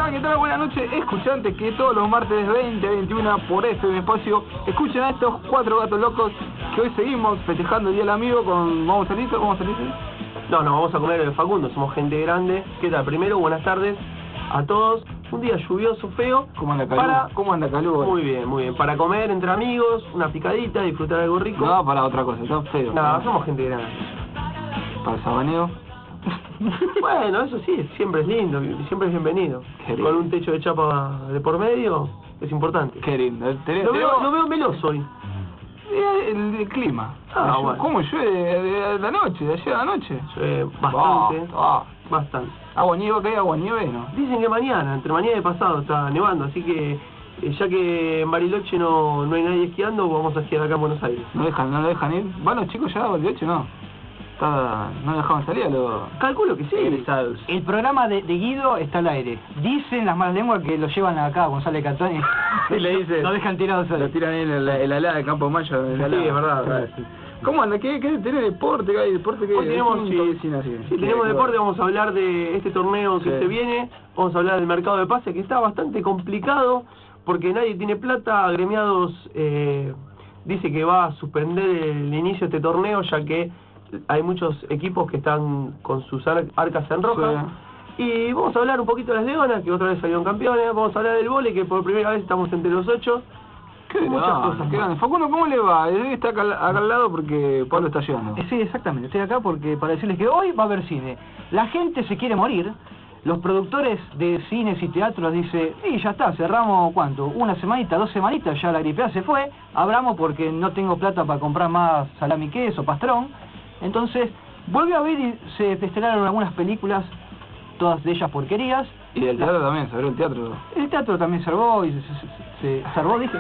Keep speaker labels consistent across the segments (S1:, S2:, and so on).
S1: tal? ¿Qué tal? Buenas noches, escuchantes que todos los martes 20 a 21 por FM Espacio escuchen a estos 4 gatos locos que hoy seguimos festejando el Día del Amigo con... ¿Vamos a salir?
S2: No, vamos a comer el Facundo, somos gente grande. ¿Qué tal? Primero, buenas tardes a todos. Un día lluvioso, feo.
S1: ¿Cómo anda Calú? ¿Cómo anda Calú?
S2: Muy bien. Para comer entre amigos, una picadita, disfrutar algo rico.
S1: No, para otra cosa, está feo.
S2: No, somos gente grande.
S1: ¿Para el sabaneo?
S2: Bueno, eso sí, siempre es lindo, siempre es bienvenido. Con un techo de chapa de por medio, es importante.
S1: Qué lindo.
S2: Lo veo meloso hoy.
S1: El clima.
S2: Bueno.
S1: ¿Cómo llueve de la noche, de ayer a la noche?
S2: Bastante. Bastante.
S1: ¿Agua nieve que hay agua nieve? No.
S2: Dicen que mañana, entre mañana y pasado está nevando, así que ya que en Bariloche no hay nadie esquiando, vamos a esquiar acá en Buenos Aires.
S1: ¿No lo dejan ir? ¿Van los chicos ya a Bariloche? No. No dejaban salir a los...
S2: Calculo que sí.
S1: Egresados.
S3: El programa de Guido está al aire. Dicen las malas lenguas que lo llevan acá a González Catón
S1: y le dicen...
S3: Lo dejan tirado solo.
S1: Lo tiran ahí en el alá de Campo Mayo.
S2: Sí, es verdad.
S1: Sí. ¿Cómo anda? ¿Qué tenés deporte? ¿Qué hay deporte?
S2: Hoy tenemos, tenemos deporte, vamos a hablar de este torneo que se viene, vamos a hablar del mercado de pases que está bastante complicado porque nadie tiene plata, Agremiados dice que va a suspender el inicio de este torneo ya que hay muchos equipos que están con sus arcas en roja. Sí. Y vamos a hablar un poquito de las Leonas, que otra vez salieron campeones, vamos a hablar del vóley, que por primera vez estamos entre los 8. Muchas cosas.
S1: Qué grande. Facundo, ¿cómo le va? Está acá al lado porque Pablo está yendo.
S3: Sí, exactamente. Estoy acá porque para decirles que hoy va a haber cine. La gente se quiere morir. Los productores de cines y teatros dicen, ya está, cerramos, ¿cuánto? 1 semanita, 2 semanitas, ya la gripe A se fue. Abramos porque no tengo plata para comprar más salami queso, pastrón. Entonces, volvió a ver y se estrenaron algunas películas, todas de ellas porquerías.
S1: Y del teatro también, se abrió el teatro.
S3: El teatro también cerró y se cerró, dije.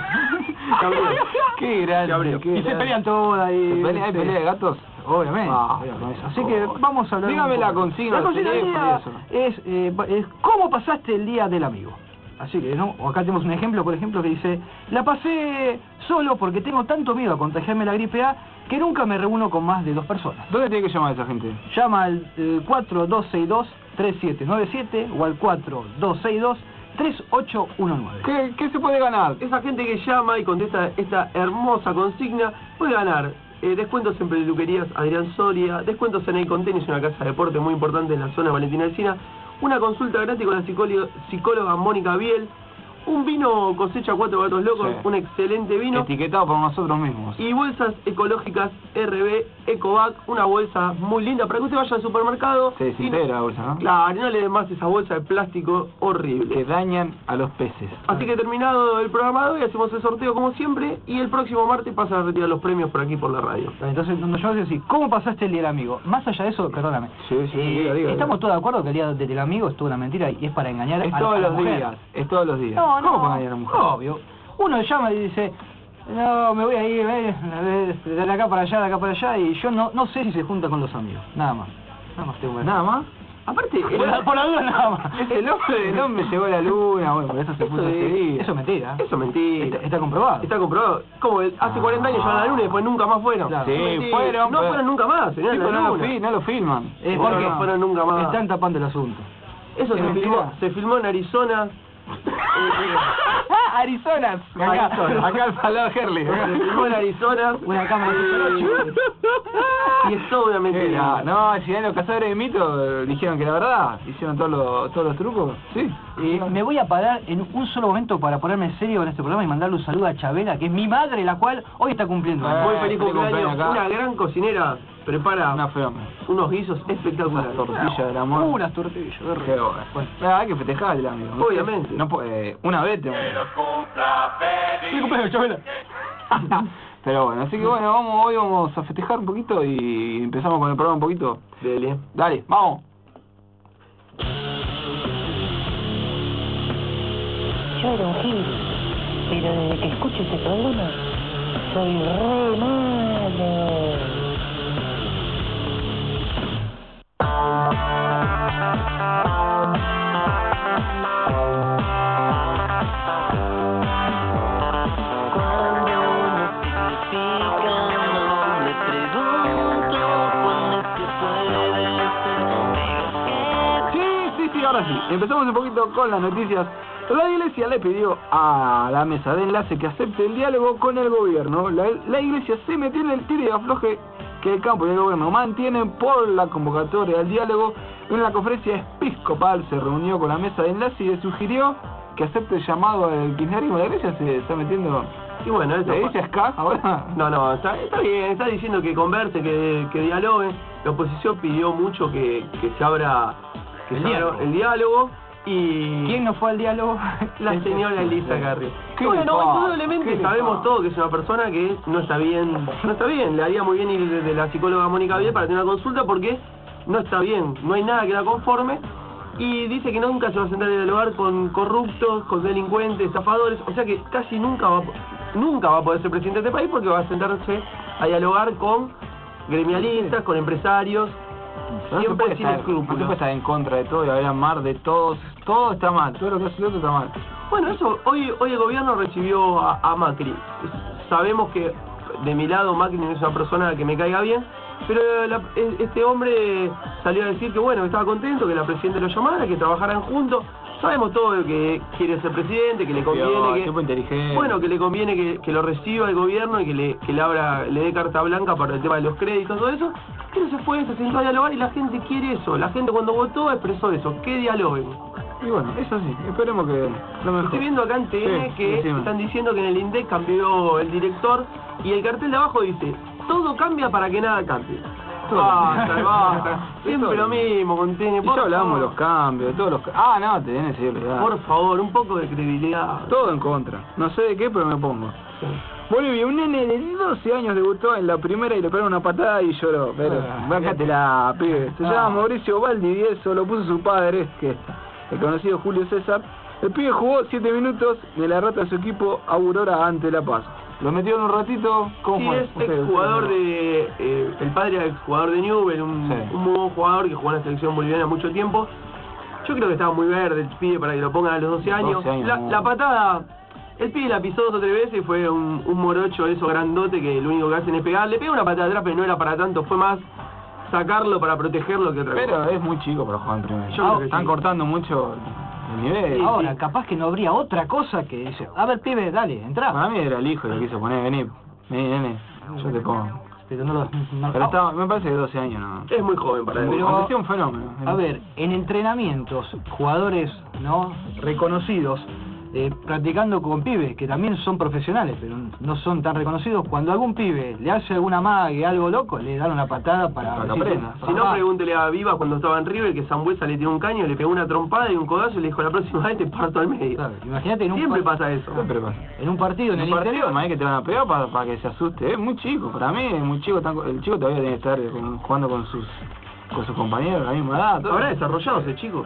S1: Qué grande.
S3: Y se pelean todas.
S1: ¿Hay pelea de gatos?
S3: Obviamente. Así que vamos a hablar.
S1: Dígame la consigna.
S3: La consigna del día es ¿cómo pasaste el día del amigo? Así que, ¿no? Acá tenemos un ejemplo, por ejemplo, que dice: la pasé solo porque tengo tanto miedo a contagiarme la gripe A que nunca me reúno con más de 2 personas.
S1: ¿Dónde tiene que llamar a esa gente?
S3: Llama al 4262-3797 o al 4262-3819.
S1: ¿Qué se puede ganar?
S2: Esa gente que llama y contesta esta hermosa consigna puede ganar descuentos en peluquerías Adrián Soria, descuentos en Icon Tenis, una casa de deporte muy importante en la zona Valentina Alsina, una consulta gratis con la psicóloga Mónica Biel, un vino cosecha 4 gatos locos, un excelente vino.
S1: Etiquetado por nosotros mismos.
S2: Y bolsas ecológicas RB Ecovac, una bolsa muy linda para que usted vaya al supermercado.
S1: Se desintegra la bolsa, ¿no?
S2: Claro, y no le den más esa bolsa de plástico horrible.
S1: Que dañan a los peces.
S2: Así que terminado el programa de hoy, hacemos el sorteo como siempre, y el próximo martes pasan a retirar los premios por aquí por la radio.
S3: Entonces, yo voy a decir, ¿cómo pasaste el día del amigo? Más allá de eso, perdóname.
S1: Diga.
S3: Estamos todos de acuerdo que el día del amigo es toda una mentira y es para engañar a la mujer.
S1: Es todos los días.
S3: No,
S1: ¿Cómo para engañar a la mujer?
S3: Obvio. Uno llama y dice, no, me voy a ir de acá para allá, y yo no sé si se junta con los amigos. Nada más tengo que...
S1: ¿Nada más?
S2: Aparte,
S3: por la duda nada más.
S1: El hombre llegó a la luna, bueno, por eso se puso a seguir.
S3: Eso es mentira.
S2: Eso es mentira.
S3: Está comprobado.
S2: Está comprobado. Como hace 40 años llegaron a la luna y después nunca más fueron.
S1: Claro. Sí, fueron.
S2: No fueron nunca más, señor.
S1: No lo filman.
S3: Es porque
S2: no fueron nunca más.
S3: Están tapando el asunto.
S2: Eso se filmó en Arizona.
S3: Arizona.
S1: Acá al lado de Herley.
S2: Se filmó en Arizona.
S3: Una cámara de
S2: y es todo una mentira.
S1: No, si eran los cazadores de mitos dijeron que la verdad, hicieron todos los trucos. Sí.
S3: Me voy a parar en un solo momento para ponerme en serio en este programa y mandarle un saludo a Chabela, que es mi madre, la cual hoy está cumpliendo.
S2: Muy feliz cumpleaños. Una gran cocinera. Prepara unos guisos espectaculares.
S1: Unas tortillas del amor.
S3: Unas tortillas.
S1: Qué bueno. Hay que festejar el amigo.
S2: Obviamente.
S1: No, una vez te...
S3: ¡Feliz cumpleaños, Chabela!
S1: Pero bueno, así que bueno, hoy vamos a festejar un poquito y empezamos con el programa un poquito. Dale, vamos.
S4: Yo era un gil, pero desde que escucho este programa, soy re malo.
S1: ahora sí, empezamos un poquito con las noticias. La Iglesia le pidió a la mesa de enlace que acepte el diálogo con el gobierno. La Iglesia se metió en el tiro y afloje que el campo y el gobierno mantienen por la convocatoria al diálogo. En la conferencia episcopal se reunió con la mesa de enlace y le sugirió que acepte el llamado al kirchnerismo. La Iglesia se está metiendo...
S2: Y bueno, eso...
S1: ¿La Iglesia es acá ahora?
S2: No, está bien, está diciendo que converse, que dialoguen. La oposición pidió mucho que se abra el diálogo. Y
S3: ¿quién no fue al diálogo?
S2: La señora Elisa Carrió. Bueno, indudablemente sabemos todos que es una persona que no está bien, le haría muy bien ir de la psicóloga Mónica Biel para tener una consulta porque no está bien, no hay nada que la conforme y dice que nunca se va a sentar a dialogar con corruptos, con delincuentes, estafadores, o sea que casi nunca va a poder ser presidente de este país porque va a sentarse a dialogar con gremialistas, con empresarios. Siempre sin escrúpulos.
S1: No se puede estar en contra de todo y hablar mal de todos. Todo está mal, todo lo que hace el otro está mal.
S2: Bueno, eso, hoy el gobierno recibió a Macri. Sabemos que de mi lado Macri no es una persona que me caiga bien, pero este hombre salió a decir que bueno, que estaba contento, que la presidenta lo llamara, que trabajaran juntos. Sabemos todo que quiere ser presidente, que le conviene que le conviene que lo reciba el gobierno y que le dé carta blanca para el tema de los créditos, todo eso. Pero se sentó a dialogar y la gente quiere eso. La gente cuando votó expresó eso, que dialoguen.
S1: Y bueno, eso sí, esperemos que lo mejor.
S2: Estoy viendo acá en TN que están diciendo que en el INDEC cambió el director y el cartel de abajo dice, todo cambia para que nada cambie. Basta. Siempre lo mismo con TN.
S1: Ya hablamos de los cambios, de todos los no, TN sí,
S2: por favor, un poco de credibilidad.
S1: Todo en contra. No sé de qué, pero me pongo. Sí. Bolivia, un nene de 12 años debutó en la primera y le pegaron una patada y lloró. Pero, bájatela, pibe. Se llama Mauricio Valdivieso, lo puso su padre, el conocido Julio César. El pibe jugó 7 minutos de la rata de su equipo Aurora ante La Paz. Lo metieron un ratito, ¿cómo fue?
S2: Sí, es exjugador el padre era exjugador de Newell, un muy buen jugador que jugó en la selección boliviana mucho tiempo. Yo creo que estaba muy verde el pibe para que lo pongan a los 12 años. La patada, el pibe la pisó 2 o 3 veces y fue un morocho eso grandote que lo único que hacen es pegar. Le pega una patada atrás, pero no era para tanto, fue más sacarlo para protegerlo que otra cosa.
S1: Pero es muy chico para jugar en primera. Están cortando mucho el nivel.
S3: Ahora, capaz que no habría otra cosa que dice, a ver pibe, dale, entrá.
S1: Para mí era el hijo que quiso poner, vení, nene, yo te pongo. Pero me parece que 12 años no.
S2: Es muy joven para él.
S1: Pero es un fenómeno.
S3: A ver, en entrenamientos, jugadores reconocidos, practicando con pibes que también son profesionales, pero no son tan reconocidos, cuando algún pibe le hace alguna mague, algo loco, le dan una patada para
S1: que aprenda.
S2: Si no, pregúntele a Vivas cuando estaba en River que Sambuesa le tiró un caño, le pegó una trompada y un codazo y le dijo la próxima vez te parto al medio.
S3: Claro, imagínate
S2: siempre pasa eso.
S1: Siempre pasa.
S3: En un partido, en el interior,
S1: más que te van a pegar para que se asuste. Es muy chico, para mí es muy chico. El chico todavía tiene que estar jugando con sus compañeros a la misma edad.
S2: ¿Habrá desarrollado ese chico?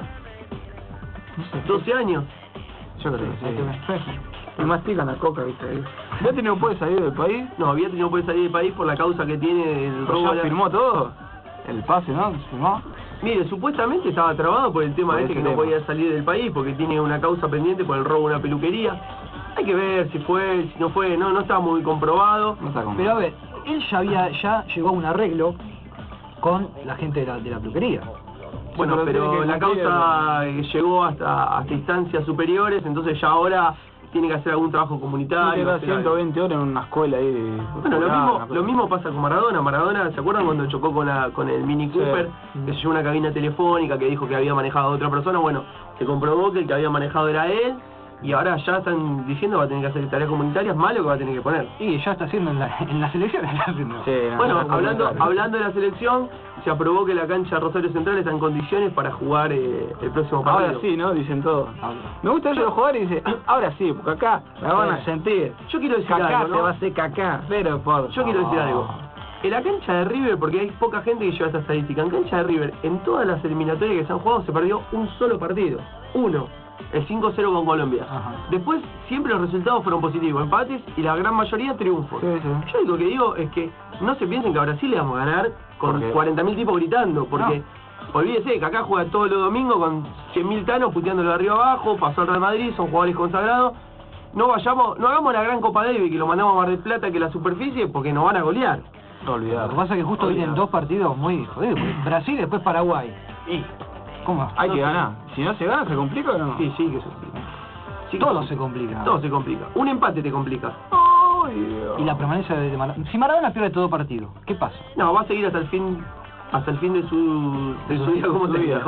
S1: No sé,
S2: 12 años.
S1: Yo creo que sí. Y mastican la coca, ¿viste? ¿Viatri no puede salir del país?
S2: No, Viatri no puede salir del país por la causa que tiene el robo.
S1: ¿Ya firmó todo? El pase, ¿no? ¿Firmó?
S2: Mire, supuestamente estaba trabado por el tema que no podía salir del país porque tiene una causa pendiente por el robo de una peluquería. Hay que ver si fue, si no fue, no está muy comprobado.
S3: No está comprobado. Pero a ver, él ya llegó a un arreglo con la gente de la peluquería.
S2: Bueno, pero la causa llegó hasta instancias superiores, entonces ya ahora tiene que hacer algún trabajo comunitario.
S1: Lleva 120 horas en una escuela ahí.
S2: Bueno, lo mismo pasa con Maradona. Maradona, ¿se acuerdan cuando chocó con el Mini Cooper? Que se llevó una cabina telefónica que dijo que había manejado a otra persona. Bueno, se comprobó que el que había manejado era él. Y ahora ya están diciendo que va a tener que hacer tareas comunitarias, malo que va a tener que poner.
S3: Y ya está haciendo en la selección.
S1: Sí,
S2: bueno, hablando de la selección, se aprobó que la cancha Rosario Central está en condiciones para jugar el próximo partido.
S1: Ahora sí, ¿no? Dicen todo. Me gusta ellos jugar y dicen, ahora sí, porque acá la van a sentir.
S2: Yo quiero decir
S1: Cacá
S2: algo, ¿no?
S1: se va a hacer cacá, pero
S2: yo quiero decir algo. En la cancha de River, porque hay poca gente que lleva esta estadística, en cancha de River, en todas las eliminatorias que se han jugado, se perdió un solo partido. Uno. El 5-0 con Colombia. Ajá. Después siempre los resultados fueron positivos, empates y la gran mayoría triunfos.
S1: Sí.
S2: Yo lo que digo es que no se piensen que a Brasil le vamos a ganar con 40.000 tipos gritando, porque olvídese que acá juega todos los domingos con 100.000 tanos puteándolo de arriba abajo, pasó al Real Madrid, son jugadores consagrados. No hagamos la gran Copa Davis que lo mandamos a Mar del Plata que la superficie porque nos van a golear.
S3: No olvidar. Lo que pasa es que justo vienen dos partidos muy jodidos, Brasil y después Paraguay. ¿Cómo?
S1: Hay que ganar. Si no se gana, ¿se complica o no?
S2: Sí, sí que se complica. Sí que
S3: Todo se complica.
S2: Todo se complica. Un empate te complica.
S1: ¡Ay, Dios!
S3: Y la permanencia de Maradona. Si Maradona pierde todo partido, ¿qué pasa?
S2: No, va a seguir hasta el fin de su vida como
S1: Su
S2: técnico.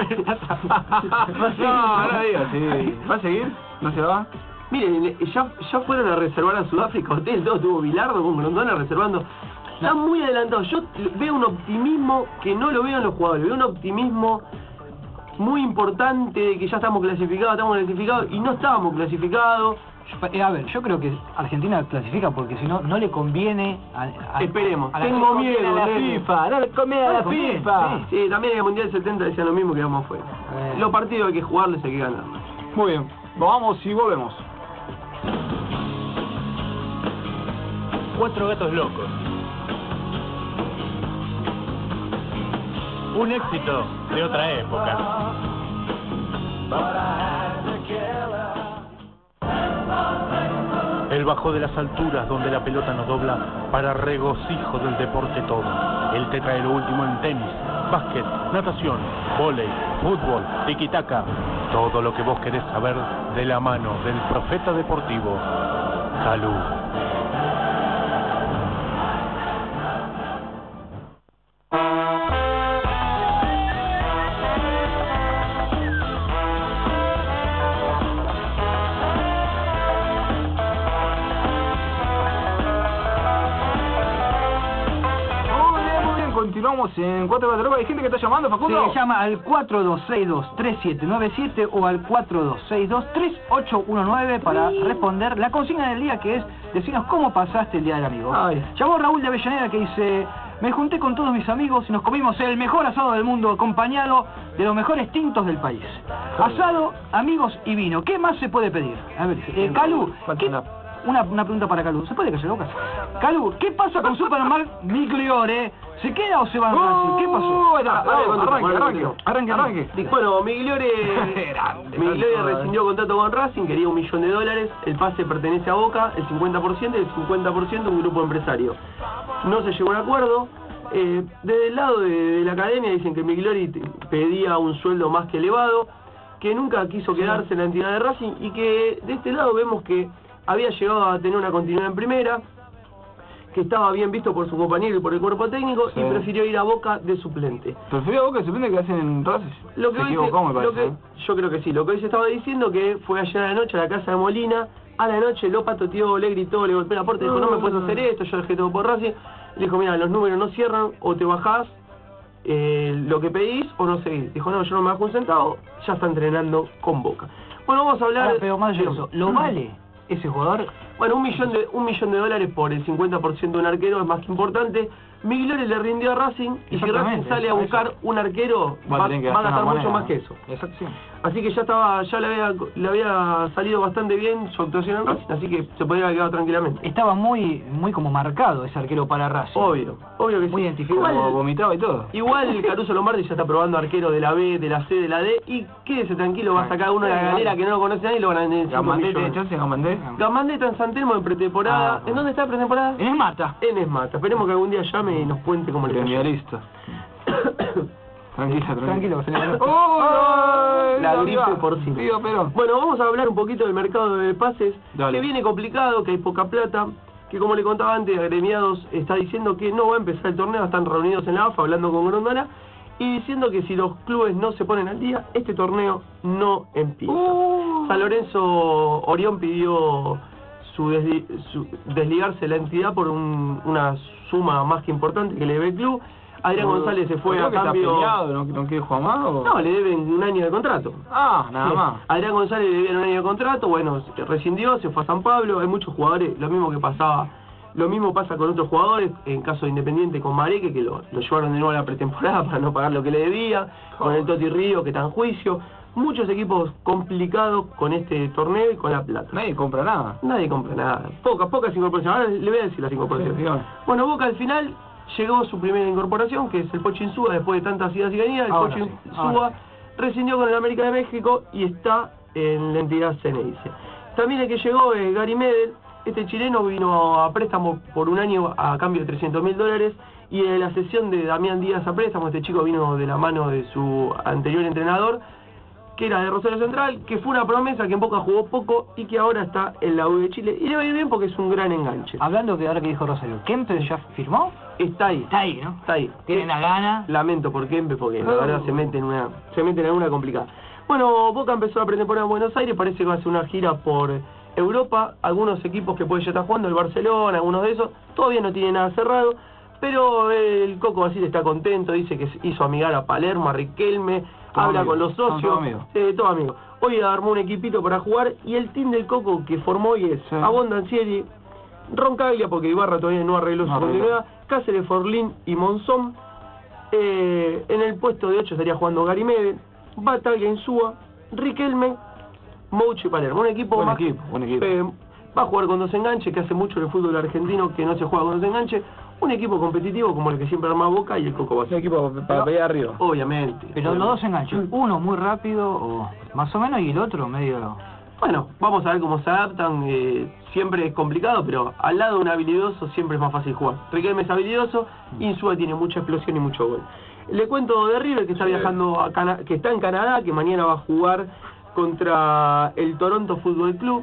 S1: No, ahora digo, sí. ¿Va a seguir? ¿No se va?
S2: Miren, ya fueron a reservar a Sudáfrica hotel, todo estuvo Bilardo con Grondona reservando. Están muy adelantados. Yo veo un optimismo que no lo veo en los jugadores. Veo un optimismo muy importante de que ya estamos clasificados y no estábamos clasificados.
S3: A ver, yo creo que Argentina clasifica porque si no, no le conviene
S2: Esperemos.
S3: a la
S2: Tengo miedo,
S3: a la
S2: nene.
S3: FIFA, no le conviene a la FIFA.
S2: Sí, también en el Mundial 70 decían lo mismo que vamos afuera. Los partidos hay que jugarles, hay que ganar.
S1: Muy bien. Vamos y volvemos.
S5: 4 gatos locos. Un éxito de otra época. Él bajó de las alturas donde la pelota nos dobla para regocijo del deporte todo. Él te trae lo último en tenis, básquet, natación, vóley, fútbol, tiki-taka. Todo lo que vos querés saber de la mano del profeta deportivo, Calú.
S1: Continuamos en 4 Hay gente que está llamando, Facundo.
S3: Se llama al 4262-3797 o al 4262-3819 para responder la consigna del día, que es decirnos cómo pasaste el Día del Amigo.
S1: Ay.
S3: Llamó Raúl de Avellaneda, que dice: me junté con todos mis amigos y nos comimos el mejor asado del mundo, acompañado de los mejores tintos del país. Asado, amigos y vino. ¿Qué más se puede pedir? A ver, Calú, una pregunta para Calú. ¿Se puede callar la boca? Calú, ¿qué pasa con Superman Migliore? ¿Se queda o se va a Racing? ¿Qué pasó?
S1: Arranque.
S2: Bueno, Migliore rescindió contrato con Racing, quería $1 millón. El pase pertenece a Boca, el 50% y el 50% a un grupo empresario. No se llegó a un acuerdo. Desde el lado de la academia dicen que Migliore pedía un sueldo más que elevado, que nunca quiso quedarse en la entidad de Racing y que de este lado vemos que había llegado a tener una continuidad en primera, que estaba bien visto por su compañero y por el cuerpo técnico, y prefirió ir a Boca de suplente.
S1: ¿Prefirió a Boca de suplente que hacen en Racing?
S2: Lo que
S1: se equivocó, me parece.
S2: Yo creo que sí. Lo que hoy se estaba diciendo que fue ayer a la noche a la casa de Molina, a la noche lo patoteó, le gritó, le golpeó la puerta, dijo: no me puedes hacer esto, yo dejé todo por Racing. Le dijo: mira, los números no cierran, o te bajás lo que pedís o no seguís. Dijo: no, yo no me bajo un centavo, ya está entrenando con Boca. Bueno, vamos a hablar...
S3: pero más allá de eso, ¿lo vale ese jugador?
S2: Bueno, $1 millón por el 50% de un arquero es más que importante. Migliore le rindió a Racing, y si Racing sale a buscar un arquero, va a gastar mucho más que eso.
S1: Exacto.
S2: Así que ya le había salido bastante bien su actuación en Racing, así que se podría haber quedado tranquilamente.
S3: Estaba muy como marcado ese arquero para Racing.
S2: Obvio que
S3: muy
S2: sí.
S3: identificado.
S1: Como vomitaba y todo.
S2: Igual Caruso Lombardi ya está probando arquero de la B, de la C, de la D, y quédese tranquilo, va a sacar uno de la galera que no lo conoce nadie y lo van a tener.
S1: Gamandé tiene chance, Gamandé.
S2: Gamandé está en San Telmo en pretemporada. ¿En dónde está en pretemporada?
S3: En Esmata.
S2: En Esmata. Esperemos que algún día llame y nos cuente cómo le cayó.
S1: Premierista. Tranquilo.
S2: La gripe por sí.
S1: Pero...
S2: Bueno, vamos a hablar un poquito del mercado de pases,
S1: Dale.
S2: que viene complicado, que hay poca plata, que como le contaba antes, Agremiados está diciendo que no va a empezar el torneo, están reunidos en la AFA hablando con Grondona y diciendo que si los clubes no se ponen al día, este torneo no empieza. San Lorenzo Orión pidió desligarse de la entidad por una suma más que importante que le debe el club. Adrián González se fue a cambio...
S1: ¿Está peleado? ¿No quiere jugar más? ¿O?
S2: No, le deben un año de contrato.
S1: Nada más.
S2: Adrián González le debían un año de contrato, bueno, rescindió, se fue a San Pablo. Hay muchos jugadores, lo mismo pasa con otros jugadores, en caso de Independiente con Mareque, que lo llevaron de nuevo a la pretemporada para no pagar lo que le debía, con el Toti Río, que está en juicio. Muchos equipos complicados con este torneo y con la plata.
S1: Nadie compra nada.
S2: Pocas incorporaciones. Ahora le voy a decir las incorporaciones.
S1: Sí.
S2: Bueno, Boca al final llegó su primera incorporación, que es el Pocho Insúa, después de tantas idas y venidas. El Pocho Insúa rescindió con el América de México y está en la entidad Ceneice. También el que llegó es Gary Medel. Este chileno vino a préstamo por un año a cambio de $300.000 y en la sesión de Damián Díaz a préstamo, este chico vino de la mano de su anterior entrenador, que era de Rosario Central, que fue una promesa que en Boca jugó poco y que ahora está en la U de Chile, y le va a ir bien porque es un gran enganche.
S3: Hablando de ahora que dijo Rosario, ¿Kempes ya firmó?
S2: Está ahí,
S3: ¿no?
S2: Está ahí.
S3: Tiene una gana.
S2: Lamento por Kempes porque la verdad se mete en alguna complicada. Bueno, Boca empezó la pretemporada en Buenos Aires, parece que va a hacer una gira por Europa, algunos equipos que puede ya estar jugando, el Barcelona, algunos de esos, todavía no tiene nada cerrado, pero el Coco Basile está contento, dice que hizo amigar a Palermo, a Riquelme, habla con los socios, todo amigo. Hoy armó un equipito para jugar y el team del Coco que formó hoy es Abondancieri, Roncaglia, porque Ibarra todavía no arregló su continuidad, Cáceres, Forlín y Monzón. En el puesto de 8 estaría jugando Garimede, Bataglia, Insúa, Riquelme, Mouche y Palermo. Un equipo
S1: buen
S2: más.
S1: equipo.
S2: Va a jugar con dos enganches, que hace mucho en el fútbol argentino que no se juega con dos enganches. Un equipo competitivo como el que siempre arma Boca y el Coco Basile.
S1: Un equipo para pelear arriba.
S2: Obviamente.
S3: Pero los dos enganches, uno muy rápido, o más o menos, y el otro medio...
S2: Bueno, vamos a ver cómo se adaptan. Siempre es complicado, pero al lado de un habilidoso siempre es más fácil jugar. Riquelme es habilidoso, Insúa tiene mucha explosión y mucho gol. Le cuento de River, que está viajando que está en Canadá, que mañana va a jugar contra el Toronto Fútbol Club.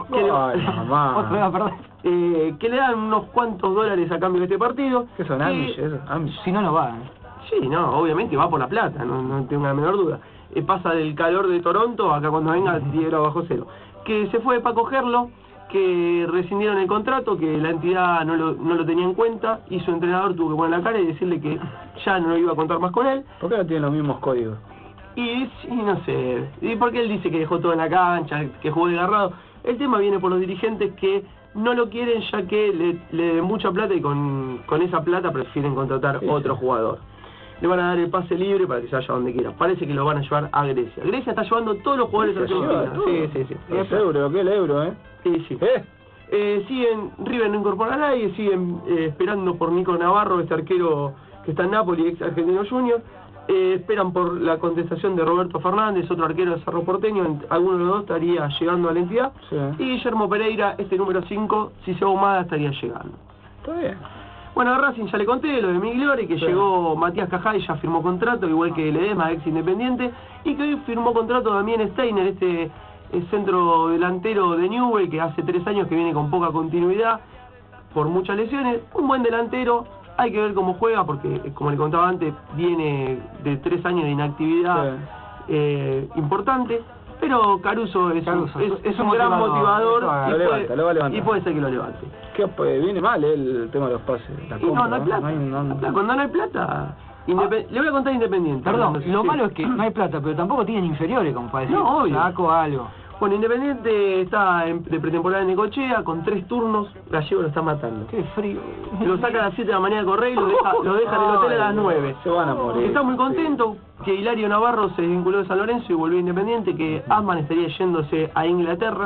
S2: Que le dan unos cuantos dólares a cambio de este partido.
S1: ¿Qué son Amish?
S3: Si no, no va.
S2: Sí, no, obviamente va por la plata, no tengo la menor duda. Pasa del calor de Toronto, acá cuando venga 10 grados bajo cero. Que se fue para cogerlo, que rescindieron el contrato, que la entidad no lo tenía en cuenta, y su entrenador tuvo que poner la cara y decirle que ya no iba a contar más con él.
S1: ¿Por qué no tienen los mismos códigos?
S2: Y sí, no sé, y porque él dice que dejó todo en la cancha, que jugó desgarrado. El tema viene por los dirigentes que no lo quieren, ya que le den mucha plata y con esa plata prefieren contratar otro jugador. Le van a dar el pase libre para que se vaya donde quiera. Parece que lo van a llevar a Grecia. Grecia está llevando todos los jugadores argentinos. Sí.
S1: Es euro, ¿qué es el euro,
S2: Sí. Siguen, River no incorpora a nadie, siguen esperando por Nico Navarro, este arquero que está en Napoli, ex Argentino Junior. Esperan por la contestación de Roberto Fernández, otro arquero de Cerro Porteño. Alguno de los dos estaría llegando a la entidad. Sí. Y Guillermo Pereira, este número 5, si se va Humada, estaría llegando.
S1: Está bien.
S2: Bueno, a Racing ya le conté lo de Migliore, que llegó Matías Cajal y ya firmó contrato, igual que Ledesma, ex Independiente, y que hoy firmó contrato también Steiner, este centro delantero de Newell, que hace 3 años que viene con poca continuidad por muchas lesiones. Un buen delantero, hay que ver cómo juega, porque como le contaba antes, viene de 3 años de inactividad importante. Pero Caruso es un gran motivador y puede ser que lo levante.
S1: Viene mal el tema de los pases.
S2: No hay plata. Cuando no hay plata... Le voy a contar Independiente.
S3: Perdón, lo malo es que no hay plata, pero tampoco tienen inferiores, como para decir.
S2: No, obvio.
S3: Saco algo.
S2: Bueno, Independiente está de pretemporada en Necochea con 3 turnos. Gallego lo está matando.
S3: Qué frío.
S2: Lo saca a las 7 de la mañana de correr y lo deja en el hotel a las 9.
S1: Se van a morir.
S2: Está muy contento que Hilario Navarro se desvinculó de San Lorenzo y volvió a Independiente, que Asman estaría yéndose a Inglaterra,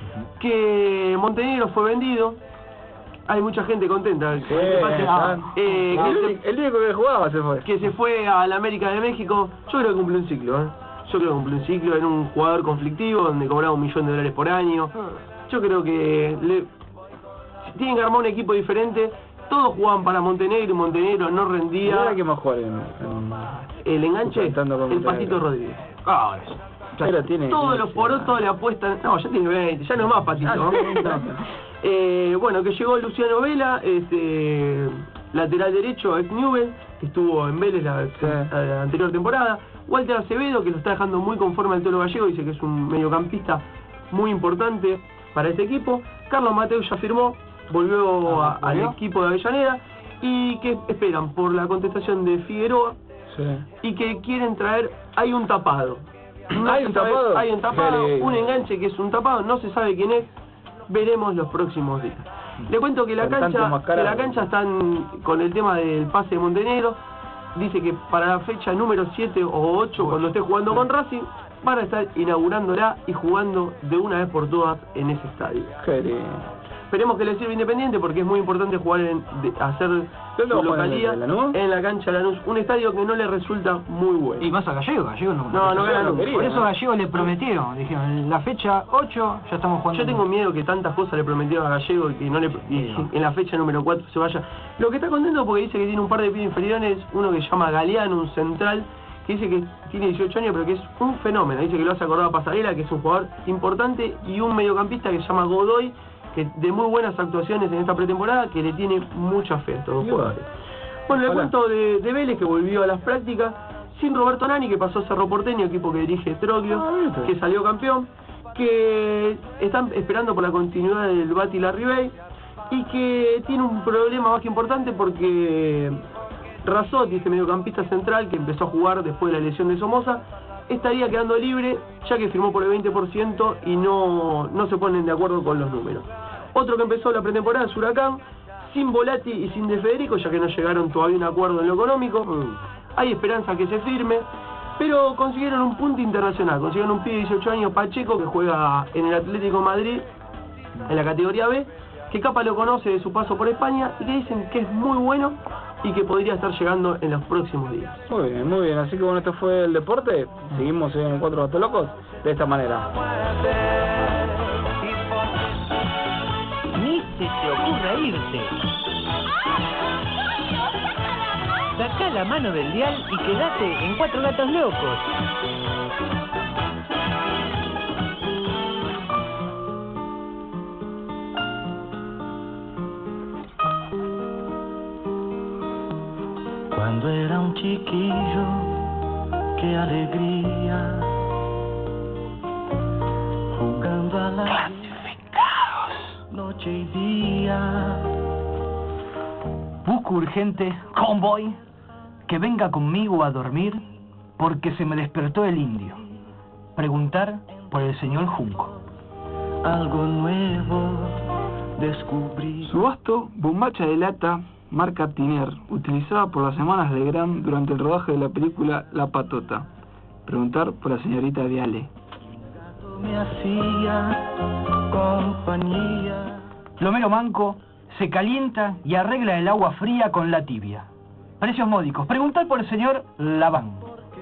S2: que Montenegro fue vendido. Hay mucha gente contenta.
S1: El único que jugaba se fue.
S2: Que se fue a la América de México. Yo creo que cumplió un ciclo, Yo creo que cumplió un ciclo. Era un jugador conflictivo donde cobraba $1 millón por año. Yo creo que tienen que armar un equipo diferente. Todos jugaban para Montenegro y Montenegro no rendía.
S1: ¿Ahora quién va a jugar
S2: el enganche? El Patito Rodríguez. Todos los porotos le apuestan. No, ya tiene 20, ya no es más Patito. Bueno, que llegó Luciano Vela, lateral derecho, ex Newell, que estuvo en Vélez la anterior temporada. Walter Acevedo, que lo está dejando muy conforme al Tolo Gallego, dice que es un mediocampista muy importante para este equipo. Carlos Mateus ya firmó, volvió al equipo de Avellaneda, y que esperan por la contestación de Figueroa, y que quieren traer, hay un tapado, un enganche que es un tapado, no se sabe quién es, veremos los próximos días. Le cuento que la cancha están con el tema del pase de Montenegro. Dice que para la fecha número 7 o 8, cuando esté jugando con Racing, van a estar inaugurándola y jugando de una vez por todas en ese estadio. esperemos que le sirva Independiente porque es muy importante jugar hacer su localía en la cancha de Lanús, un estadio que no le resulta muy bueno.
S3: Y más a Gallego no
S2: gana nunca.
S3: Por eso Gallego le prometieron, dijeron, en la fecha 8 ya estamos jugando.
S2: Yo tengo miedo que tantas cosas le prometieron a Gallego y que en la fecha número 4 se vaya. Lo que está contento porque dice que tiene un par de pibes inferiores, uno que se llama Galeano, un central, que dice que tiene 18 años pero que es un fenómeno, dice que lo hace acordar a Pasarela, que es un jugador importante, y un mediocampista que se llama Godoy, que de muy buenas actuaciones en esta pretemporada, que le tiene mucha fe a estos dos jugadores. Bueno, le cuento de Vélez, que volvió a las prácticas, sin Roberto Nani, que pasó a Cerro Porteño, equipo que dirige Troglio, que salió campeón, que están esperando por la continuidad del Bati Larribey, y que tiene un problema más que importante porque Razzotti, este mediocampista central que empezó a jugar después de la lesión de Somoza, estaría quedando libre ya que firmó por el 20% y no se ponen de acuerdo con los números. Otro que empezó la pretemporada es Huracán, sin Volati y sin De Federico, ya que no llegaron todavía a un acuerdo en lo económico. Hay esperanza que se firme, pero consiguieron un punto internacional, consiguieron un pibe de 18 años, Pacheco, que juega en el Atlético de Madrid en la categoría B, que Capa lo conoce de su paso por España y que dicen que es muy bueno y que podría estar llegando en los próximos días.
S1: Muy bien, así que bueno, esto fue el deporte. Seguimos en Cuatro Gatos Locos de esta manera.
S6: Ni se te ocurra irte. Sacá la mano del dial y quédate en Cuatro Gatos Locos.
S7: Cuando era un chiquillo, qué alegría, jugando a la
S3: Clasificados.
S7: Noche y día.
S3: Busco urgente, convoy, que venga conmigo a dormir, porque se me despertó el indio. Preguntar por el señor Junco.
S7: Algo nuevo descubrí.
S1: Subasto, bombacha de lata, marca Tiner, utilizada por las hermanas Legrand durante el rodaje de la película La Patota. Preguntar por la señorita Viale.
S7: Me hacía compañía.
S3: Plomero manco se calienta y arregla el agua fría con la tibia. Precios módicos. Preguntar por el señor Laván.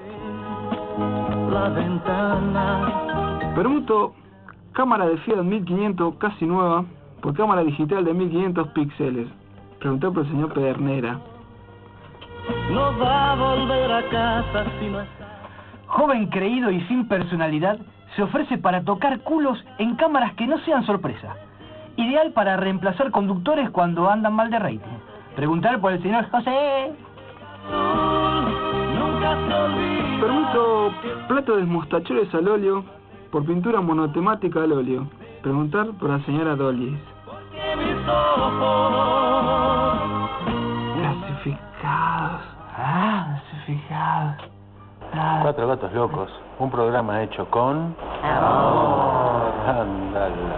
S7: La ventana.
S1: Permuto cámara de Fiat 1500 casi nueva por cámara digital de 1500 píxeles. Preguntar por el señor Pedernera.
S7: No va a volver a casa si no está.
S3: Joven creído y sin personalidad se ofrece para tocar culos en cámaras que no sean sorpresa. Ideal para reemplazar conductores cuando andan mal de rating. Preguntar por el señor José.
S7: Nunca se olvida.
S1: Permuto plato de mostachores al óleo por pintura monotemática al óleo. Preguntar por la señora Dolly. Clasificados. Clasificados.
S5: Cuatro Gatos Locos, un programa hecho con amor. Ándala,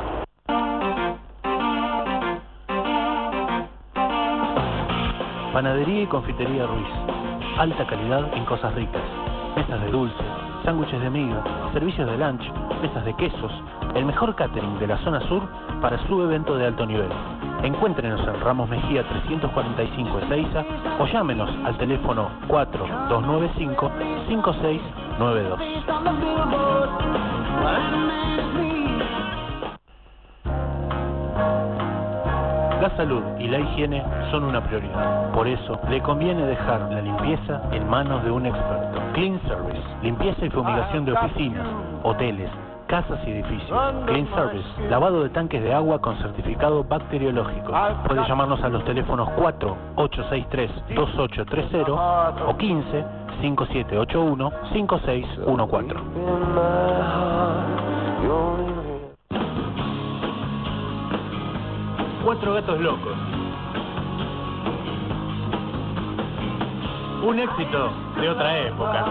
S5: Panadería y Confitería Ruiz. Alta calidad en cosas ricas. Mesas de dulce, sándwiches de miga, servicios de lunch, mesas de quesos. El mejor catering de la zona sur para su evento de alto nivel. Encuéntrenos en Ramos Mejía 345 Ezeiza o llámenos al teléfono 4295-5692. La salud y la higiene son una prioridad. Por eso, le conviene dejar la limpieza en manos de un experto. Clean Service, limpieza y fumigación de oficinas, hoteles, casas y edificios. Clean Service, lavado de tanques de agua con certificado bacteriológico. Puede llamarnos a los teléfonos 4-863-2830 o 15-5781-5614. Cuatro Gatos Locos. Un éxito de otra época.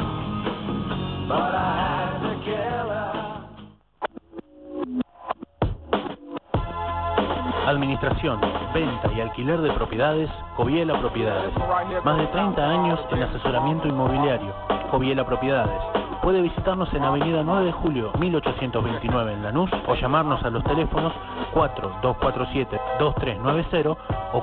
S5: Administración, venta y alquiler de propiedades, Joviela Propiedades. Más de 30 años en asesoramiento inmobiliario, Joviela Propiedades. puede visitarnos en Avenida 9 de Julio, 1829 en Lanús, o llamarnos a los teléfonos 4247-2390 o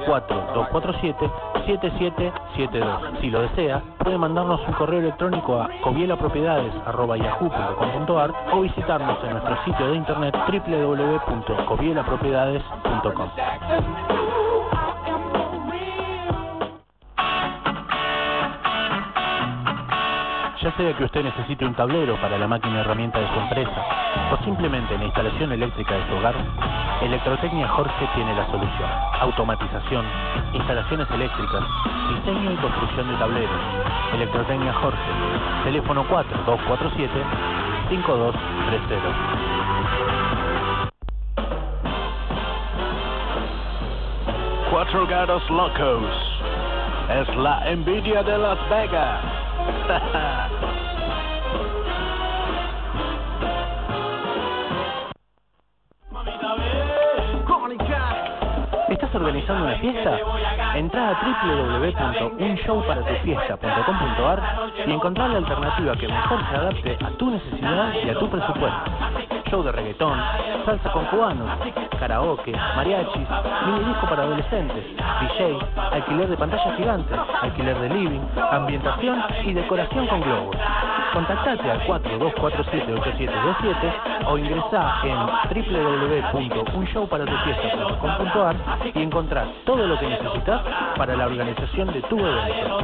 S5: 4247-7772. Si lo desea, puede mandarnos un correo electrónico a covielapropiedades@yahoo.com.ar o visitarnos en nuestro sitio de internet www.covielapropiedades.com. Ya sea que usted necesite un tablero para la máquina herramienta de su empresa o simplemente la instalación eléctrica de su hogar, Electrotecnia Jorge tiene la solución. Automatización, instalaciones eléctricas, diseño y construcción de tableros. Electrotecnia Jorge, teléfono 4247-5230.
S8: Cuatro Gatos Locos es la envidia de Las Vegas.
S5: ¿Estás organizando una fiesta? Entrá a www.unshowparatufiesta.com.ar y encontrá la alternativa que mejor se adapte a tu necesidad y a tu presupuesto. Show de reggaetón, salsa con cubanos, karaoke, mariachis, mini disco para adolescentes, DJ, alquiler de pantallas gigantes, alquiler de living, ambientación y decoración con globos. Contactate al 4247-8727 o ingresá en www.unshowparatufiesta.com.ar y encontrás todo lo que necesitas para la organización de tu evento.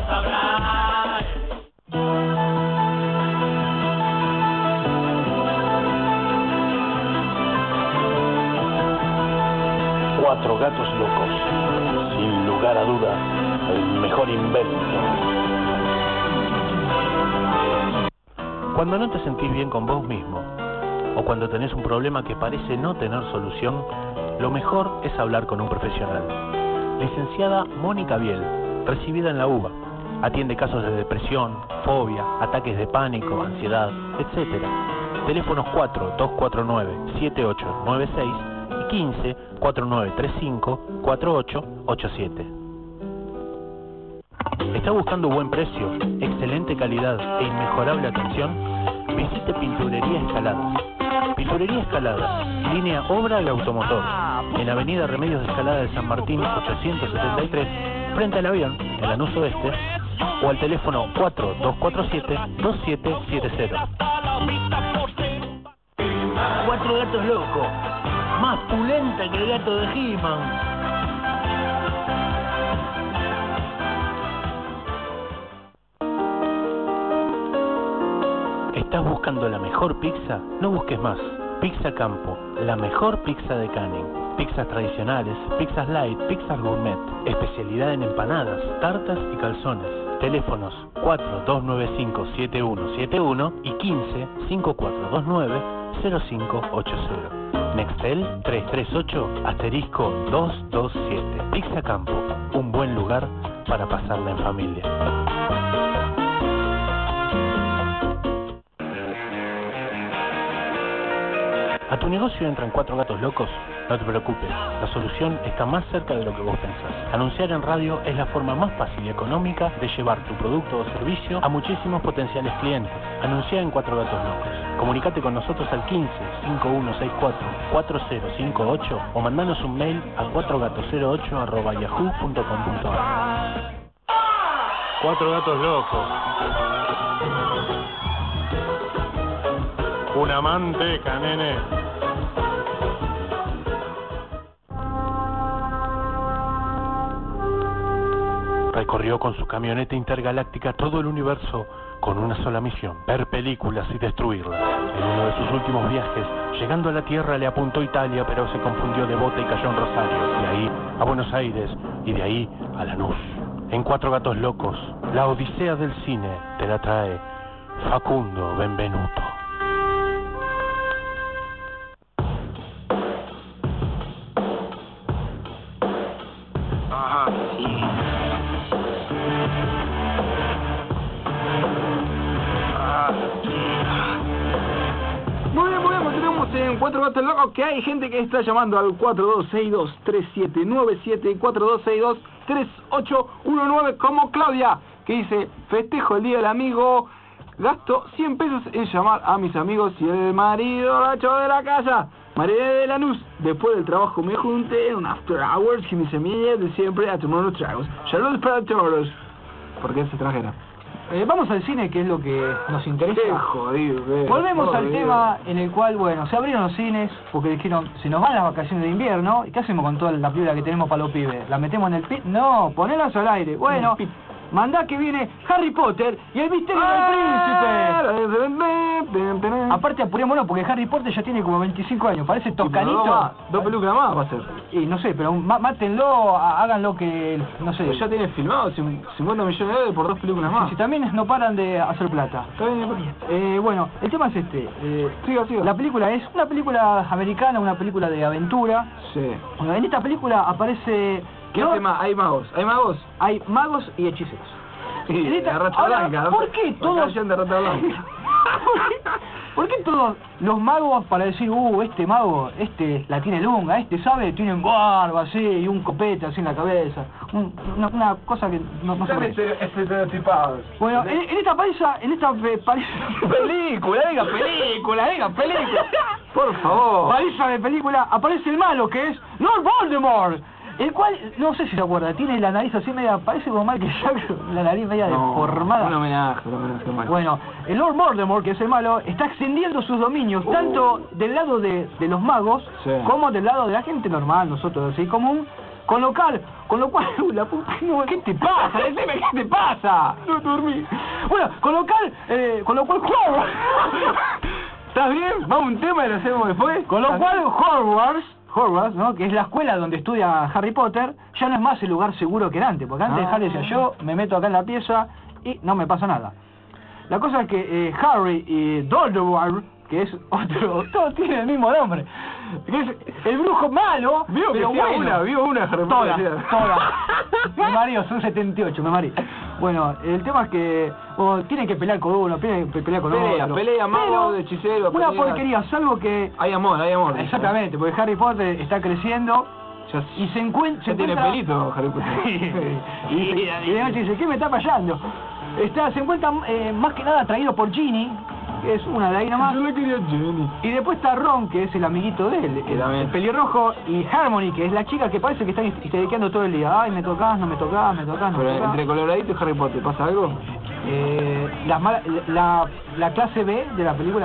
S8: Cuatro Gatos Locos, sin lugar a duda, el mejor invento.
S5: Cuando no te sentís bien con vos mismo, o cuando tenés un problema que parece no tener solución, lo mejor es hablar con un profesional. Licenciada Mónica Biel, recibida en la UBA, atiende casos de depresión, fobia, ataques de pánico, ansiedad, etc. Teléfonos 4249-7896 y 15-4935-4887. ¿Está buscando buen precio, excelente calidad e inmejorable atención? Visite Pinturería Escaladas. Pinturería Escaladas, línea Obra de Automotor, en Avenida Remedios de Escalada de San Martín 873, frente al avión, en Lanús Oeste, o al teléfono 4247-2770.
S6: Cuatro Gatos Locos, más pulenta que el gato de He-Man.
S5: ¿Estás buscando la mejor pizza? No busques más. Pizza Campo, la mejor pizza de Canning. Pizzas tradicionales, pizzas light, pizzas gourmet. Especialidad en empanadas, tartas y calzones. Teléfonos 4295-7171 y 15-5429-0580. Nextel 338-227. Pizza Campo, un buen lugar para pasarla en familia. ¿A tu negocio entran 4 gatos locos? No te preocupes, la solución está más cerca de lo que vos pensás. Anunciar en radio es la forma más fácil y económica de llevar tu producto o servicio a muchísimos potenciales clientes. Anuncia en 4 gatos locos. Comunicate con nosotros al 15-5164-4058 o mandanos un mail a 4gatos08@yahoo.com.ar. 4 gatos locos. Una manteca, nene. Recorrió con su camioneta intergaláctica todo el universo con una sola misión: ver películas y destruirlas. En uno de sus últimos viajes, llegando a la Tierra, le apuntó Italia, pero se confundió de bota y cayó en Rosario. De ahí a Buenos Aires y de ahí a Lanús. En 4 gatos locos, la odisea del cine te la trae Facundo Benvenuto.
S1: En 4 gatos locos que hay gente que está llamando al 4262-3797 y 4262-3819 como Claudia, que dice: festejo el día del amigo gasto 100 pesos en llamar a mis amigos y el marido borracho de la casa. María de Lanús, después del trabajo me junté en un after hours que mi semilla de siempre a tomar unos tragos. Saludos para todos. Porque es extranjera.
S3: Vamos al cine, que es lo que nos interesa.
S1: Qué jodido,
S3: Volvemos al tema en el cual, bueno, se abrieron los cines porque dijeron, se nos van las vacaciones de invierno, ¿y qué hacemos con toda la película que tenemos para los pibes? ¿La metemos en el pit? No, ponelas al aire. Bueno, mandá que viene Harry Potter y el misterio del príncipe. Aparte apurémonos porque Harry Potter ya tiene como 25 años, parece toscanito.
S1: Dos películas más va a ser.
S3: Y no sé, pero mátenlo, háganlo que, no sé.
S1: Pues ya tiene filmado 50 millones de dólares por 2 películas más.
S3: Si también no paran de hacer plata.
S1: Está bien,
S3: bueno, el tema es este.
S1: Siga.
S3: La película es una película americana, una película de aventura.
S1: Sí.
S3: Bueno, en esta película aparece...
S1: ¿Qué tema? ¿Hay magos? ¿Hay magos?
S3: Hay magos y hechiceros.
S1: Sí,
S3: de
S1: Rata Blanca.
S3: ¿Por qué todos...
S1: de Rata Blanca.
S3: ¿Por qué todos los magos para decir, este mago, este la tiene lunga, este sabe, tienen barba así y un copete así en la cabeza? Una cosa que no se ve.
S1: Estereotipados.
S3: Bueno, en esta película.
S1: Por favor.
S3: Paliza de película aparece el malo, que es Lord Voldemort. El cual, no sé si se acuerda, tiene la nariz así media, parece como Michael Jackson, la nariz media deformada.
S1: Un homenaje.
S3: Bueno, el Lord Voldemort, que es el malo, está extendiendo sus dominios, tanto del lado de los magos, como del lado de la gente normal, nosotros así común, con lo cual, la puta, ¿qué te pasa? Decime, ¿qué te pasa? No dormí. Bueno, con lo cual, ¿estás bien? Vamos a un tema y lo hacemos después. Con lo cual, Hogwarts, ¿no? Que es la escuela donde estudia Harry Potter, ya no es más el lugar seguro que era antes, porque antes Harry decía, yo me meto acá en la pieza y no me pasa nada. La cosa es que Harry y Dumbledore, que es otro, todos tienen el mismo nombre, que es el brujo malo,
S1: vio una Harry Potter.
S3: Todas. Me mario, son 78, me mario. Bueno, el tema es que tienen que pelear con uno, tienen que pelear con otro.
S1: Pelea, mago, hechicero,
S3: una porquería, salvo que...
S1: Hay amor.
S3: Exactamente, porque Harry Potter está creciendo y se encuentra...
S1: tiene pelito Harry Potter.
S3: y de noche dice, ¿qué me está pasando? Se encuentra más que nada atraído por Ginny, que es una de ahí nomás.
S1: Yo la quería Jenny.
S3: Y después está Ron, que es el amiguito de él, el pelirrojo, y Hermione, que es la chica que parece que está histeriqueando todo el día. Ay, me tocás, no me tocás.
S1: Pero entre Coloradito y Harry Potter, ¿pasa algo?
S3: La clase B de la película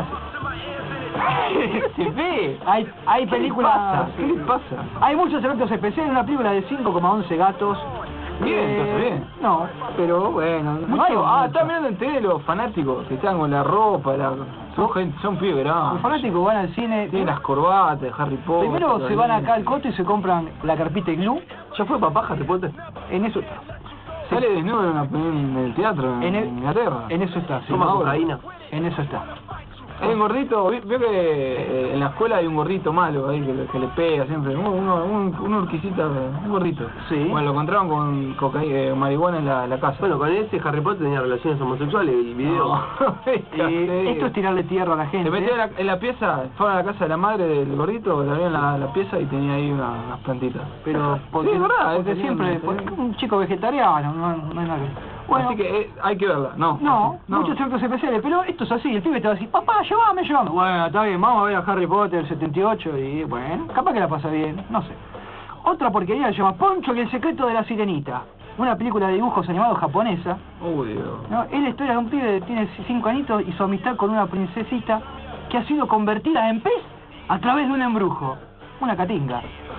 S3: se ve. Hay películas...
S1: ¿Qué le pasa?
S3: Hay muchos efectos especiales, una película de 5,11 gatos.
S1: Bien, entonces bien.
S3: No, pero bueno.
S1: Están mirando en tele los fanáticos que están con la ropa, son pibes grandes.
S3: Los fanáticos van al cine.
S1: Tienen las corbatas de Harry Potter.
S3: Primero se van acá al Coto y se compran la carpita Iglú.
S1: ¿Ya fue papá Harry Potter?
S3: En eso
S1: sale desnudo en el teatro en Inglaterra.
S3: En eso está.
S2: Toma cocaína.
S3: En eso está.
S1: Hay un gordito, veo que en la escuela hay un gordito malo ahí que le pega siempre, un urquisita, un gordito.
S3: Sí.
S1: Bueno, lo encontraron con cocaína, marihuana en la casa.
S2: Bueno, con ese Harry Potter tenía relaciones homosexuales y video.
S3: Esto es tirarle tierra a la gente.
S1: Se metió en la pieza, fueron a la casa de la madre del gordito, le abrieron la pieza y tenía ahí unas plantitas.
S3: Pero porque,
S1: sí, es verdad,
S3: porque siempre, un chico vegetariano, no hay nada que... Bueno,
S1: así que hay que verla, no,
S3: muchos efectos especiales, pero esto es así, el pibe te va a decir, papá, llévame. Bueno, está bien, vamos a ver a Harry Potter el 78 y bueno, capaz que la pasa bien, no sé. Otra porquería se llama Poncho y el secreto de la sirenita, una película de dibujos animados japonesa. ¿No? Es la historia de un pibe que tiene 5 añitos y su amistad con una princesita que ha sido convertida en pez a través de un embrujo, una catinga.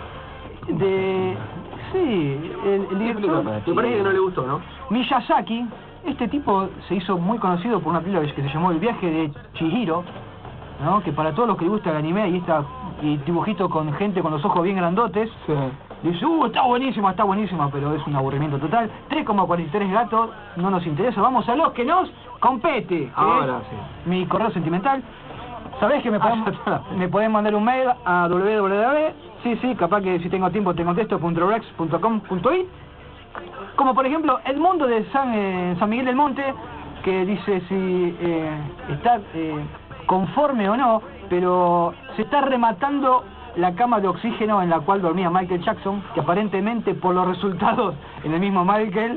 S3: El director...
S2: Me parece que no le gustó, ¿no?
S3: Miyazaki, este tipo se hizo muy conocido por una película que se llamó El viaje de Chihiro, ¿no? Que para todos los que les gusta el anime y dibujito con gente con los ojos bien grandotes, dice, está buenísima, pero es un aburrimiento total. 3,43 gatos, no nos interesa, vamos a los que nos compete.
S1: Ahora
S3: sí. Mi correo sentimental. ¿Sabés que me pueden mandar un mail a www? Sí, capaz que si tengo tiempo te contesto, .rex.com.it. Como por ejemplo Edmundo de San Miguel del Monte, que dice si está conforme o no, pero se está rematando la cama de oxígeno en la cual dormía Michael Jackson, que aparentemente por los resultados en el mismo Michael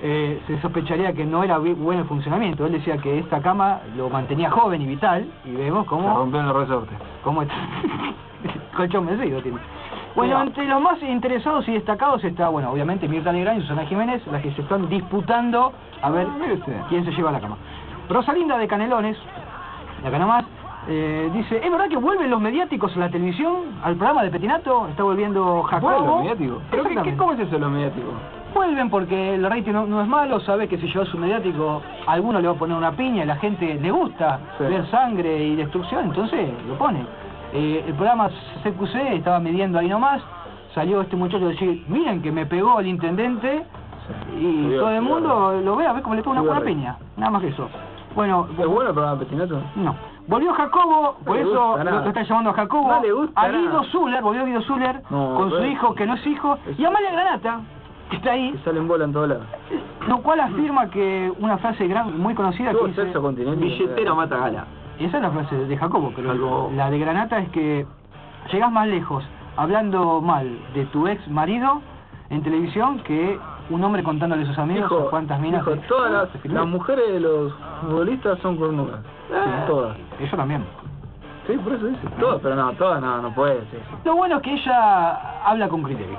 S3: se sospecharía que no era bueno el funcionamiento. Él decía que esta cama lo mantenía joven y vital, y vemos cómo...
S1: Se rompieron los resortes.
S3: Cómo está... colchón vencido tiene. Bueno, entre los más interesados y destacados está, bueno, obviamente Mirta Legrand y Susana Jiménez, las que se están disputando a ver quién se lleva la cama. Rosalinda de Canelones, de acá nomás, dice, ¿es verdad que vuelven los mediáticos a la televisión, al programa de Petinato? Está volviendo Jacobo.
S1: ¿Vuelven los mediáticos? ¿Pero cómo es eso los mediáticos?
S3: Vuelven porque el rating no es malo, sabe que si lleva su mediático, a alguno le va a poner una piña y la gente le gusta ver sangre y destrucción, entonces lo pone. El programa CQC estaba midiendo ahí nomás, salió este muchacho a decir, miren que me pegó el intendente, y todo el mundo lo ve a ver cómo le pega una buena piña, nada más que eso. Bueno,
S1: ¿es bueno el programa de Petinato?
S3: No. Volvió Jacobo, por eso lo están llamando a Jacobo,
S1: no le gusta
S3: a Guido Zuller, volvió Guido Zuller con su hijo que no es hijo, y a Amalia Granata, que está ahí.
S1: Que sale en bola en todos lados.
S3: Lo cual afirma que una frase muy conocida que dice,
S2: billetera mata gala.
S3: Esa es la frase de Jacobo, pero la de Granata es que llegás más lejos hablando mal de tu ex marido en televisión que un hombre contándole a sus amigos cuántas minas...
S1: Todas las mujeres de los futbolistas son cornudas. Todas.
S3: Eso también.
S1: Sí, por eso dice. Todas, pero no, todas no puede ser.
S3: Lo bueno es que ella habla con criterio.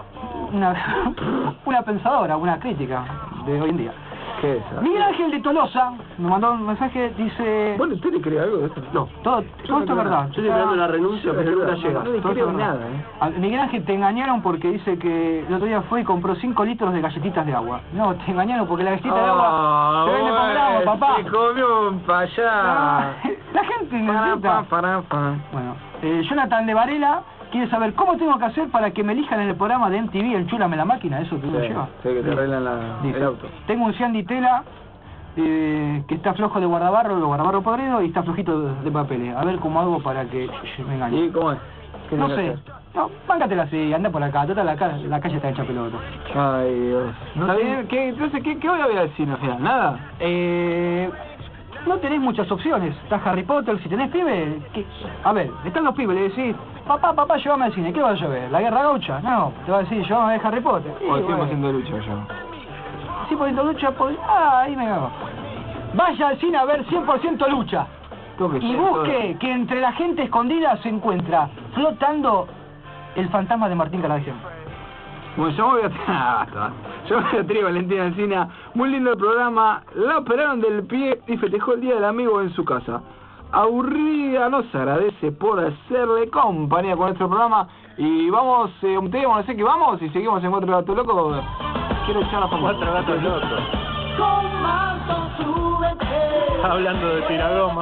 S3: Una pensadora, una crítica de hoy en día.
S1: ¿Qué es?
S3: Miguel Ángel de Tolosa nos mandó un mensaje, dice...
S1: Bueno, ¿usted le cree algo de esto?
S3: No, todo esto es verdad.
S2: Yo estoy esperando la renuncia, pero nunca llega.
S1: No le creo nada,
S3: Miguel Ángel, te engañaron porque dice que el otro día fue y compró 5 litros de galletitas de agua. No, te engañaron porque la galletita de agua se vende por gramo, papá.
S1: Se comió un payá.
S3: La gente necesita... Bueno, Jonathan de Varela quiere saber cómo tengo que hacer para que me elijan en el programa de MTV, Enchúlame la máquina, eso que uno lleva.
S1: Sí, que te arreglan el auto.
S3: Tengo un Cian Tela que está flojo de guardabarro podrido y está flojito de papeles. A ver cómo hago para que me engañe.
S1: ¿Y cómo es?
S3: No sé. No, báncatela así, anda por acá, toda la calle está hecha pelota.
S1: Ay, Dios.
S3: ¿Está bien?
S1: Entonces, ¿qué voy a ver al cine al final? ¿Nada?
S3: No tenés muchas opciones. Está Harry Potter, si tenés pibe... A ver, están los pibes, le decís, papá, llévame al cine, ¿qué vas a ver? ¿La Guerra Gaucha? No, te va a decir, llévame a ver Harry Potter.
S1: O el 100% de lucha yo.
S3: 100% lucha, ahí me cago. Vaya al cine a ver 100% lucha. Y busque que entre la gente escondida se encuentra flotando el fantasma de Martín Caradian.
S1: Bueno, yo me voy a traer Valentina Encina. Muy lindo el programa. La operaron del pie y festejó el Día del Amigo en su casa. Aburrida, nos agradece por hacerle compañía con nuestro programa. Y vamos, no sé qué vamos, y seguimos en 4 Gatos Locos. Quiero echar la fama.
S5: 4 Gatos Locos. Hablando de tiragoma.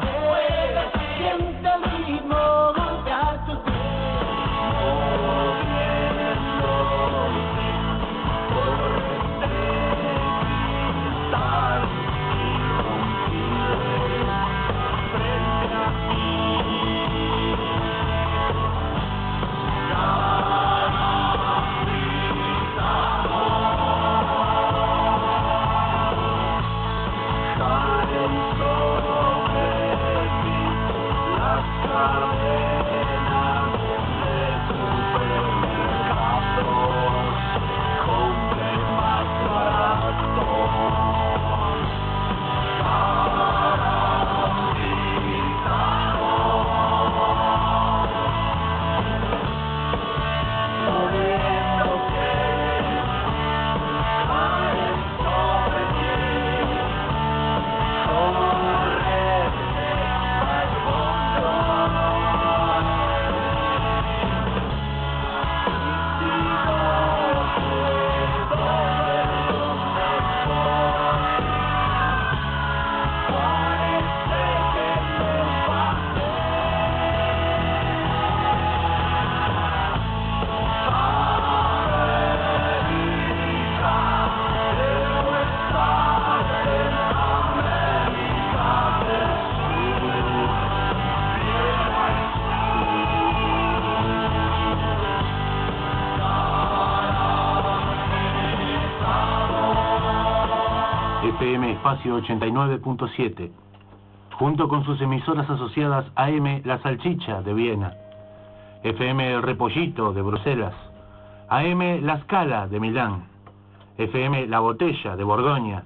S9: FM Espacio 89.7, junto con sus emisoras asociadas AM La Salchicha de Viena, FM El Repollito de Bruselas, AM La Scala de Milán, FM La Botella de Borgoña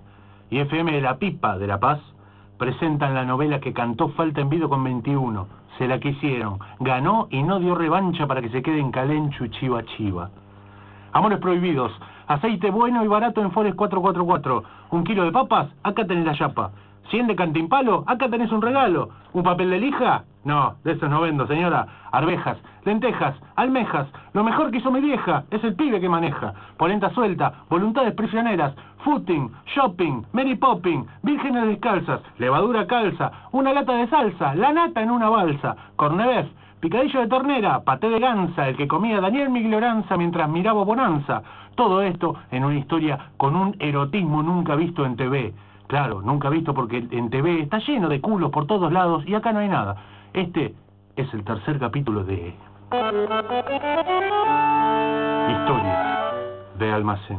S9: y FM de La Pipa de La Paz presentan la novela que cantó Falta en Vido con 21. Se la quisieron, ganó y no dio revancha para que se quede en Calenchu y Chiva Chiva. Amores prohibidos, aceite bueno y barato en Forest 444. 1 kilo de papas, acá tenés la chapa. 100 de cantimpalo, acá tenés un regalo. ¿Un papel de lija? No, de esos no vendo, señora. Arvejas, lentejas, almejas. Lo mejor que hizo mi vieja es el pibe que maneja. Polenta suelta, voluntades prisioneras, footing, shopping, Mary Popping, vírgenes descalzas, levadura calza, una lata de salsa, la nata en una balsa, cornebef, picadillo de ternera, paté de gansa, el que comía Daniel Miglioranza mientras miraba Bonanza. Todo esto en una historia con un erotismo nunca visto en TV. Claro, nunca visto porque en TV está lleno de culos por todos lados y acá no hay nada. Este es el tercer capítulo de Historias de Almacén.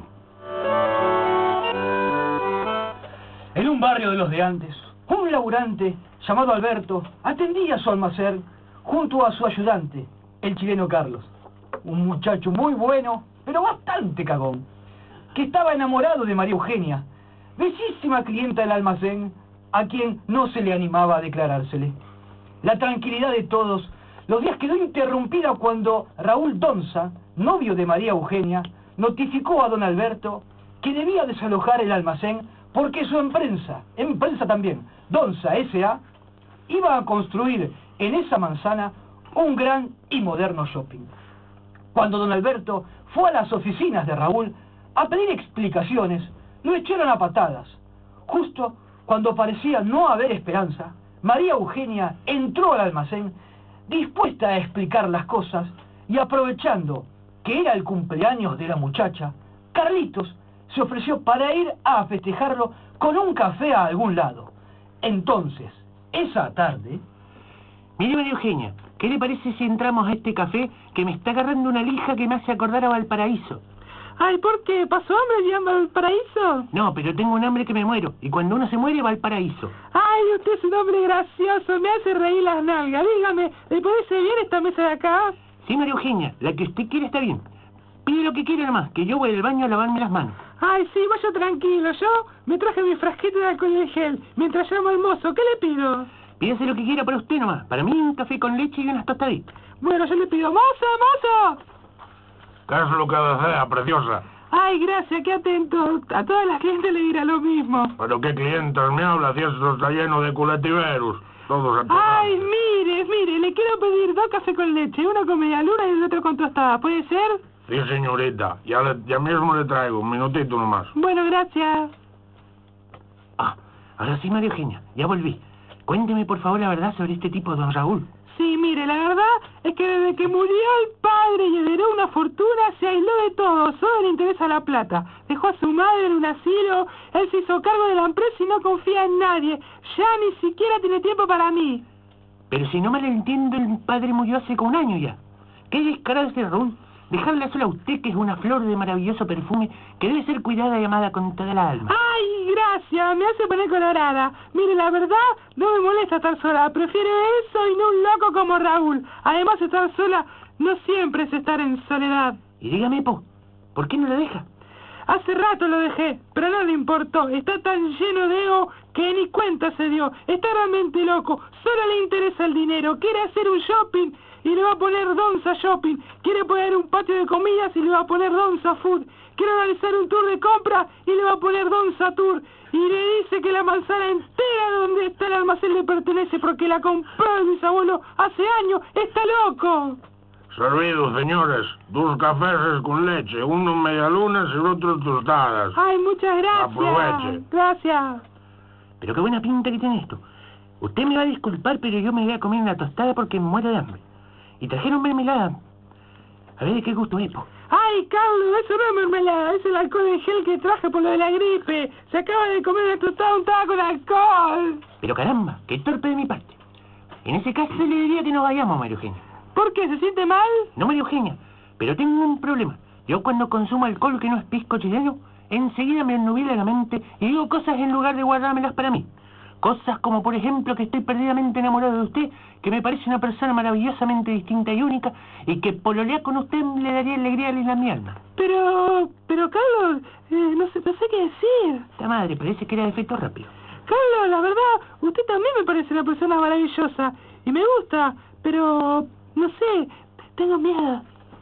S3: En un barrio de los de antes, un laburante llamado Alberto atendía su almacén junto a su ayudante, el chileno Carlos. Un muchacho muy bueno, pero bastante cagón, que estaba enamorado de María Eugenia, bellísima clienta del almacén, a quien no se le animaba a declarársele. La tranquilidad de todos los días quedó interrumpida cuando Raúl Donza, novio de María Eugenia, notificó a don Alberto que debía desalojar el almacén porque su empresa también, Donza S.A., iba a construir en esa manzana un gran y moderno shopping. Cuando don Alberto fue a las oficinas de Raúl a pedir explicaciones, lo echaron a patadas. Justo cuando parecía no haber esperanza, María Eugenia entró al almacén dispuesta a explicar las cosas y aprovechando que era el cumpleaños de la muchacha, Carlitos se ofreció para ir a festejarlo con un café a algún lado. Entonces, esa tarde...
S10: Mire, María Eugenia, ¿qué le parece si entramos a este café que me está agarrando una lija que me hace acordar a Valparaíso?
S11: Ay, ¿por qué? ¿Pasó hambre ya en Valparaíso?
S10: No, pero tengo un hambre que me muero, y cuando uno se muere, Valparaíso.
S11: Ay, usted es un hombre gracioso, me hace reír las nalgas. Dígame, ¿le parece bien esta mesa de acá?
S10: Sí, María Eugenia, la que usted quiere está bien. Pide lo que quiera nomás, que yo voy al baño a lavarme las manos.
S11: Ay, sí, vaya tranquilo, yo me traje mi frasquito de alcohol y gel, mientras llamo al mozo. ¿Qué le pido?
S10: Pídase lo que quiera para usted nomás, para mí un café con leche y unas tostaditas.
S11: Bueno, yo le pido, ¡mozo!
S12: ¿Qué es lo que desea, preciosa?
S11: Ay, gracias, qué atento. A toda la gente le dirá lo mismo.
S12: ¿Pero qué clientes me habla si esto está lleno de culetiveros? Todos a
S11: Ay, mire, le quiero pedir 2 cafés con leche, uno con media luna y el otro con tostada, ¿puede ser?
S12: Sí, señorita, ya mismo le traigo, un minutito nomás.
S11: Bueno, gracias.
S10: Ah, ahora sí, María Eugenia, ya volví. Cuénteme, por favor, la verdad sobre este tipo, don Raúl.
S11: Sí, mire, la verdad es que desde que murió el padre y heredó una fortuna, se aisló de todo, solo le interesa la plata. Dejó a su madre en un asilo, él se hizo cargo de la empresa y no confía en nadie. Ya ni siquiera tiene tiempo para mí.
S10: Pero si no mal entiendo, el padre murió hace como 1 año ya. ¿Qué descarado ese Raúl? Dejarla sola a usted, que es una flor de maravilloso perfume, que debe ser cuidada y amada con toda la alma.
S11: ¡Ay, gracias! Me hace poner colorada. Mire, la verdad, no me molesta estar sola. Prefiero eso y no un loco como Raúl. Además, estar sola no siempre es estar en soledad.
S10: Y dígame, ¿por qué no la deja?
S11: Hace rato lo dejé, pero no le importó. Está tan lleno de ego que ni cuenta se dio. Está realmente loco. Solo le interesa el dinero. Quiere hacer un shopping y le va a poner Donza Shopping. Quiere poner un patio de comidas y le va a poner Donza Food. Quiere organizar un tour de compra y le va a poner Donza Tour. Y le dice que la manzana entera donde está el almacén le pertenece porque la compró el bisabuelo hace años. ¡Está loco!
S12: Servido, señores. 2 cafés con leche, uno medialunas y otro tostadas.
S11: Ay, muchas gracias.
S12: Aproveche.
S11: Gracias.
S10: Pero qué buena pinta que tiene esto. Usted me va a disculpar, pero yo me voy a comer una tostada porque me muero de hambre. Y trajeron mermelada. A ver de qué gusto es,
S11: Ay, Carlos, eso no es mermelada, es el alcohol de gel que traje por lo de la gripe. Se acaba de comer una tostada untada con alcohol.
S10: Pero caramba, qué torpe de mi parte. En ese caso le diría que no vayamos, María Eugenia.
S11: ¿Por qué? ¿Se siente mal?
S10: No, María Eugenia, pero tengo un problema. Yo cuando consumo alcohol que no es pisco chileno, enseguida me ennubila la mente y digo cosas en lugar de guardármelas para mí. Cosas como, por ejemplo, que estoy perdidamente enamorado de usted, que me parece una persona maravillosamente distinta y única, y que pololear con usted le daría alegría a mi alma.
S11: Pero Carlos, no sé qué decir.
S10: La madre, parece que era de efecto rápido.
S11: Carlos, la verdad, usted también me parece una persona maravillosa, y me gusta, pero, no sé, tengo miedo.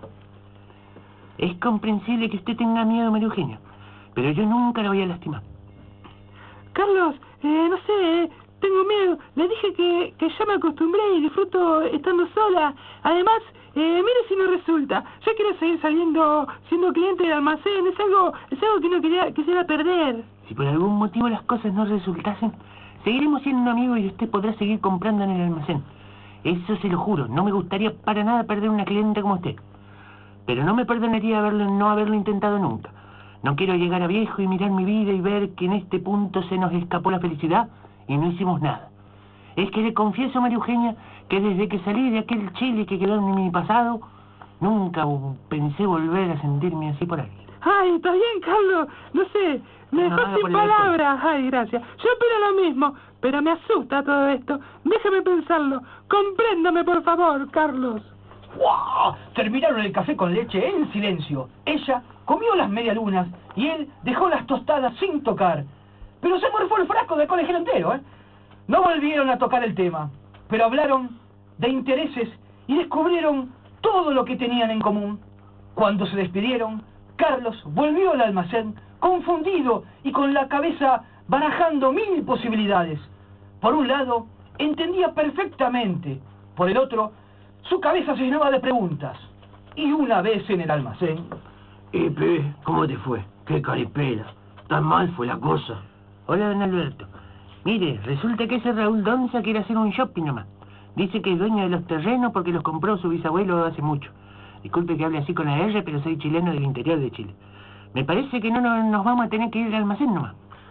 S10: Es comprensible que usted tenga miedo, María Eugenia, pero yo nunca la voy a lastimar.
S11: Carlos, no sé, tengo miedo. Le dije que ya me acostumbré y disfruto estando sola. Además, mire si no resulta. Yo quiero seguir siendo cliente del almacén. Es algo que no quisiera perder.
S10: Si por algún motivo las cosas no resultasen, seguiremos siendo amigos y usted podrá seguir comprando en el almacén. Eso se lo juro. No me gustaría para nada perder una clienta como usted. Pero no me perdonaría no haberlo intentado nunca. No quiero llegar a viejo y mirar mi vida y ver que en este punto se nos escapó la felicidad y no hicimos nada. Es que le confieso, María Eugenia, que desde que salí de aquel Chile que quedó en mi pasado, nunca pensé volver a sentirme así por alguien.
S11: Ay, está bien, Carlos. No sé, me dejó sin palabras. Ay, gracias. Yo opino lo mismo, pero me asusta todo esto. Déjame pensarlo. Compréndame, por favor, Carlos.
S3: ¡Wow! Terminaron el café con leche en silencio. Ella comió las medialunas y él dejó las tostadas sin tocar. Pero se morfó el frasco de colegio entero, ¿eh? No volvieron a tocar el tema, pero hablaron de intereses y descubrieron todo lo que tenían en común. Cuando se despidieron, Carlos volvió al almacén confundido y con la cabeza barajando 1000 posibilidades. Por un lado, entendía perfectamente. Por el otro, su cabeza se llenaba de preguntas. Y una vez en el almacén...
S13: Pibe, ¿cómo te fue? Qué caripela. Tan mal fue la cosa.
S10: Hola, don Alberto. Mire, resulta que ese Raúl Donza quiere hacer un shopping nomás. Dice que es dueño de los terrenos porque los compró su bisabuelo hace mucho. Disculpe que hable así con la R, pero soy chileno del interior de Chile. Me parece que no nos vamos a tener que ir al almacén nomás.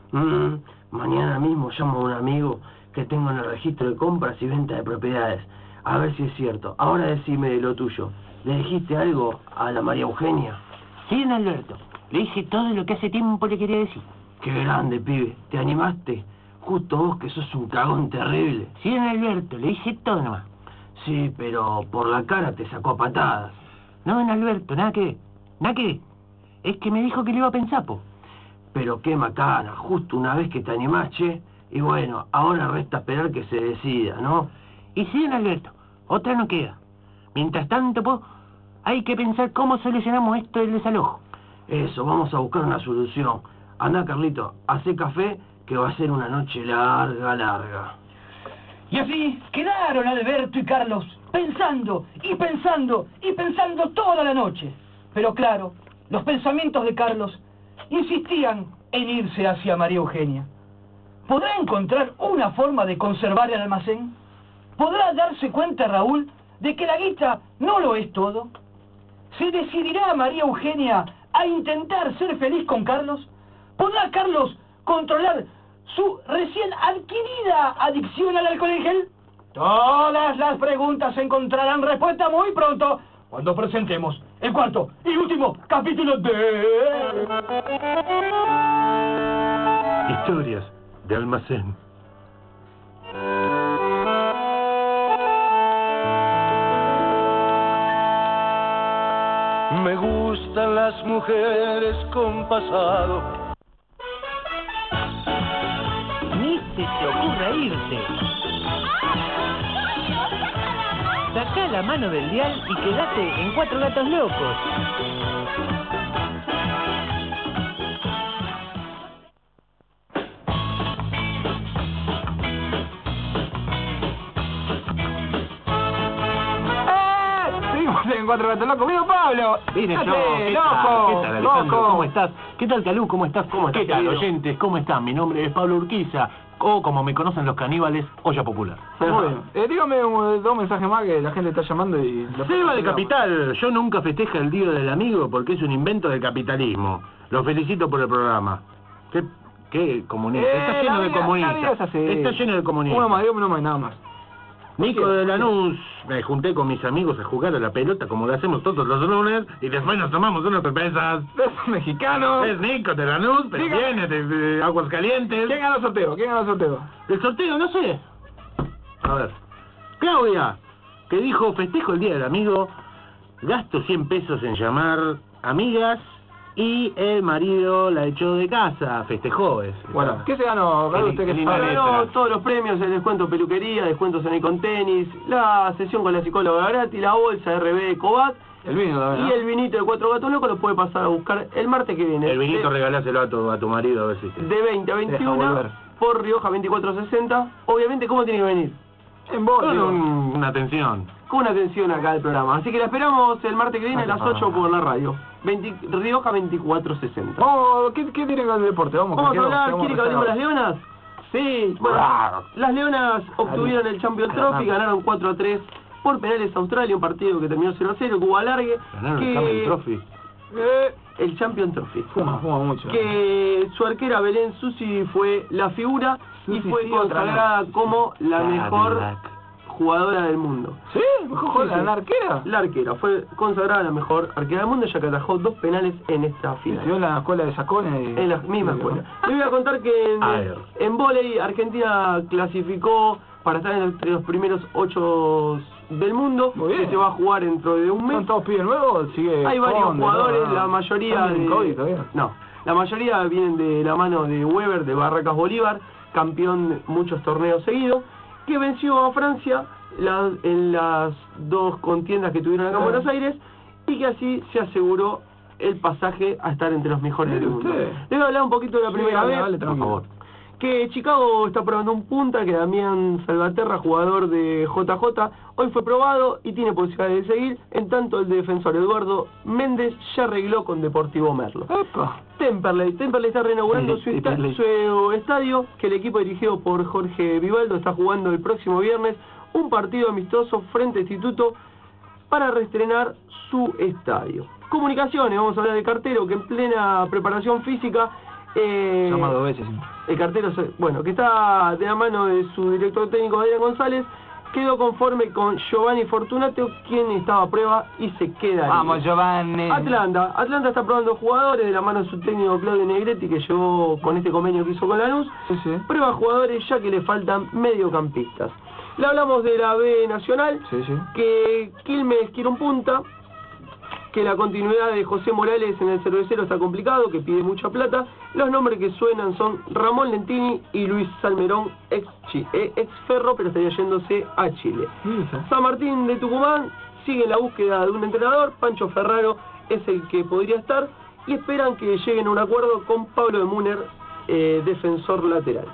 S13: Mañana mismo llamo a un amigo que tengo en el registro de compras y venta de propiedades. A ver si es cierto. Ahora decime de lo tuyo. ¿Le dijiste algo a la María Eugenia?
S10: Sí, don Alberto. Le dije todo lo que hace tiempo le quería decir.
S13: Qué grande, pibe. ¿Te animaste? Justo vos que sos un cagón terrible.
S10: Sí, don Alberto. Le dije todo nomás.
S13: Sí, pero por la cara te sacó a patadas.
S10: No, don Alberto, nada que ver. Nada que ver. Es que me dijo que le iba a pensar, po.
S13: Pero qué macana. Justo una vez que te animás, che. Y bueno, ahora resta esperar que se decida, ¿no?
S10: Y sí, don Alberto. Otra no queda. Mientras tanto, po, hay que pensar cómo solucionamos esto del desalojo.
S13: Eso, vamos a buscar una solución. Anda, Carlito, hacé café, que va a ser una noche larga.
S3: Y así quedaron Alberto y Carlos pensando y pensando y pensando toda la noche. Pero claro, los pensamientos de Carlos insistían en irse hacia María Eugenia. ¿Podrá encontrar una forma de conservar el almacén? ¿Podrá darse cuenta Raúl de que la guita no lo es todo? ¿Se decidirá María Eugenia a intentar ser feliz con Carlos? ¿Podrá Carlos controlar su recién adquirida adicción al alcohol en gel? Todas las preguntas encontrarán respuesta muy pronto cuando presentemos el cuarto y último capítulo de...
S9: Historias de almacén.
S7: Me gustan las mujeres con pasado.
S6: Ni se te ocurra irte. Sacá la mano del dial y quédate en Cuatro Gatos Locos.
S1: En Cuatro Gatos Locos, ¡viva Pablo!
S9: Vine yo, ¿qué tal, Alejandro? ¿Cómo estás? ¿Qué tal, Calú? ¿Cómo estás? ¿Qué tal, oyentes? ¿Cómo están? Mi nombre es Pablo Urquiza, o como me conocen los caníbales, Olla Popular.
S1: Muy bien. Dígame dos mensajes más que la gente está llamando y...
S9: Seba de Capital, yo nunca festeja el Día del Amigo porque es un invento del capitalismo. Los felicito por el programa. ¿Qué comunista? Está lleno de comunistas. Está lleno de comunistas.
S1: Uno más, nada más.
S9: Nico de Lanús, me junté con mis amigos a jugar a la pelota como lo hacemos todos los lunes y después nos tomamos unas cervezas.
S1: Es mexicano.
S9: Es Nico de Lanús, pero viene de Aguascalientes.
S1: ¿Quién ganó el sorteo? ¿Quién ganó el sorteo?
S9: El sorteo, no sé. A ver. Claudia, que dijo, festejo el Día del Amigo, gasto 100 pesos en llamar amigas y el marido la echó de casa, festejó.
S1: Bueno, ¿qué se ganó, Carlos? ¿Usted qué sabe?
S2: Ganó todos los premios, el descuento peluquería, descuentos en Icon Tenis, la sesión con la psicóloga gratis, la bolsa RB de Cobat.
S1: El vino también,
S2: ¿no? Y el vinito de 4 Gatos Locos lo puede pasar a buscar el martes que viene.
S9: El vinito regaláselo a tu marido a ver si
S2: de 20 a 21 por Rioja 2460. Obviamente, ¿cómo tiene que venir?
S1: En voz,
S9: con una atención.
S2: Con una atención acá del programa. Así que la esperamos el martes que viene a las 8 por la radio. Rioja 2460.
S1: Oh, ¿qué tiene con el deporte? Vamos
S2: a hablar, ¿quiere que hablemos de las Leonas? Sí, bueno, las Leonas obtuvieron el Champions Trophy, ganaron 4-3 por penales a Australia, un partido que terminó 0-0, que hubo alargue.
S9: Ganaron el Champions Trophy.
S2: El Champions Trophy.
S1: Fuma mucho.
S2: Que su arquera Belén Susi fue la figura y fue consagrada como la mejor jugadora del mundo.
S1: ¿Sí? ¿Mejor jugadora? ¿La arquera?
S2: La arquera. Fue consagrada la mejor arquera del mundo, ya que atajó 2 penales en esta final.
S1: ¿Estudió en la escuela de Sacones?
S2: En la misma escuela. Les voy a contar que en vóley Argentina clasificó para estar entre los primeros 8 del mundo.
S1: Muy bien.
S2: Que se va a jugar dentro de un mes.
S1: ¿Son todos pibes nuevos?
S2: Hay varios jugadores, la mayoría la mayoría vienen de la mano de Weber, de Barracas Bolívar, campeón de muchos torneos seguidos, que venció a Francia en las 2 contiendas que tuvieron acá en Buenos Aires, y que así se aseguró el pasaje a estar entre los mejores del mundo. Les voy a hablar un poquito de la primera vez.
S1: Por favor.
S2: Que Chicago está probando un punta, que Damián Salvaterra, jugador de JJ, hoy fue probado y tiene posibilidades de seguir, en tanto el defensor Eduardo Méndez ya arregló con Deportivo Merlo. Temperley está reinaugurando su estadio, que el equipo dirigido por Jorge Vivaldo está jugando el próximo viernes un partido amistoso frente a Instituto para reestrenar su estadio. Comunicaciones, vamos a hablar de Cartero, que en plena preparación física
S1: llama 2 veces.
S2: El Cartero, bueno, que está de la mano de su director técnico Adrián González, quedó conforme con Giovanni Fortunato, quien estaba a prueba y se queda.
S1: Vamos, Giovanni.
S2: Atlanta está probando jugadores de la mano de su técnico Claudio Negretti, que llegó con este convenio que hizo con Lanús. Prueba jugadores ya que le faltan mediocampistas. Le hablamos de la B Nacional, que Quilmes quiere un punta, que la continuidad de José Morales en el cervecero está complicado, que pide mucha plata. Los nombres que suenan son Ramón Lentini y Luis Salmerón, ex Ferro, pero estaría yéndose a Chile. San Martín de Tucumán sigue en la búsqueda de un entrenador. Pancho Ferraro es el que podría estar, y esperan que lleguen a un acuerdo con Pablo de Muner, defensor lateral.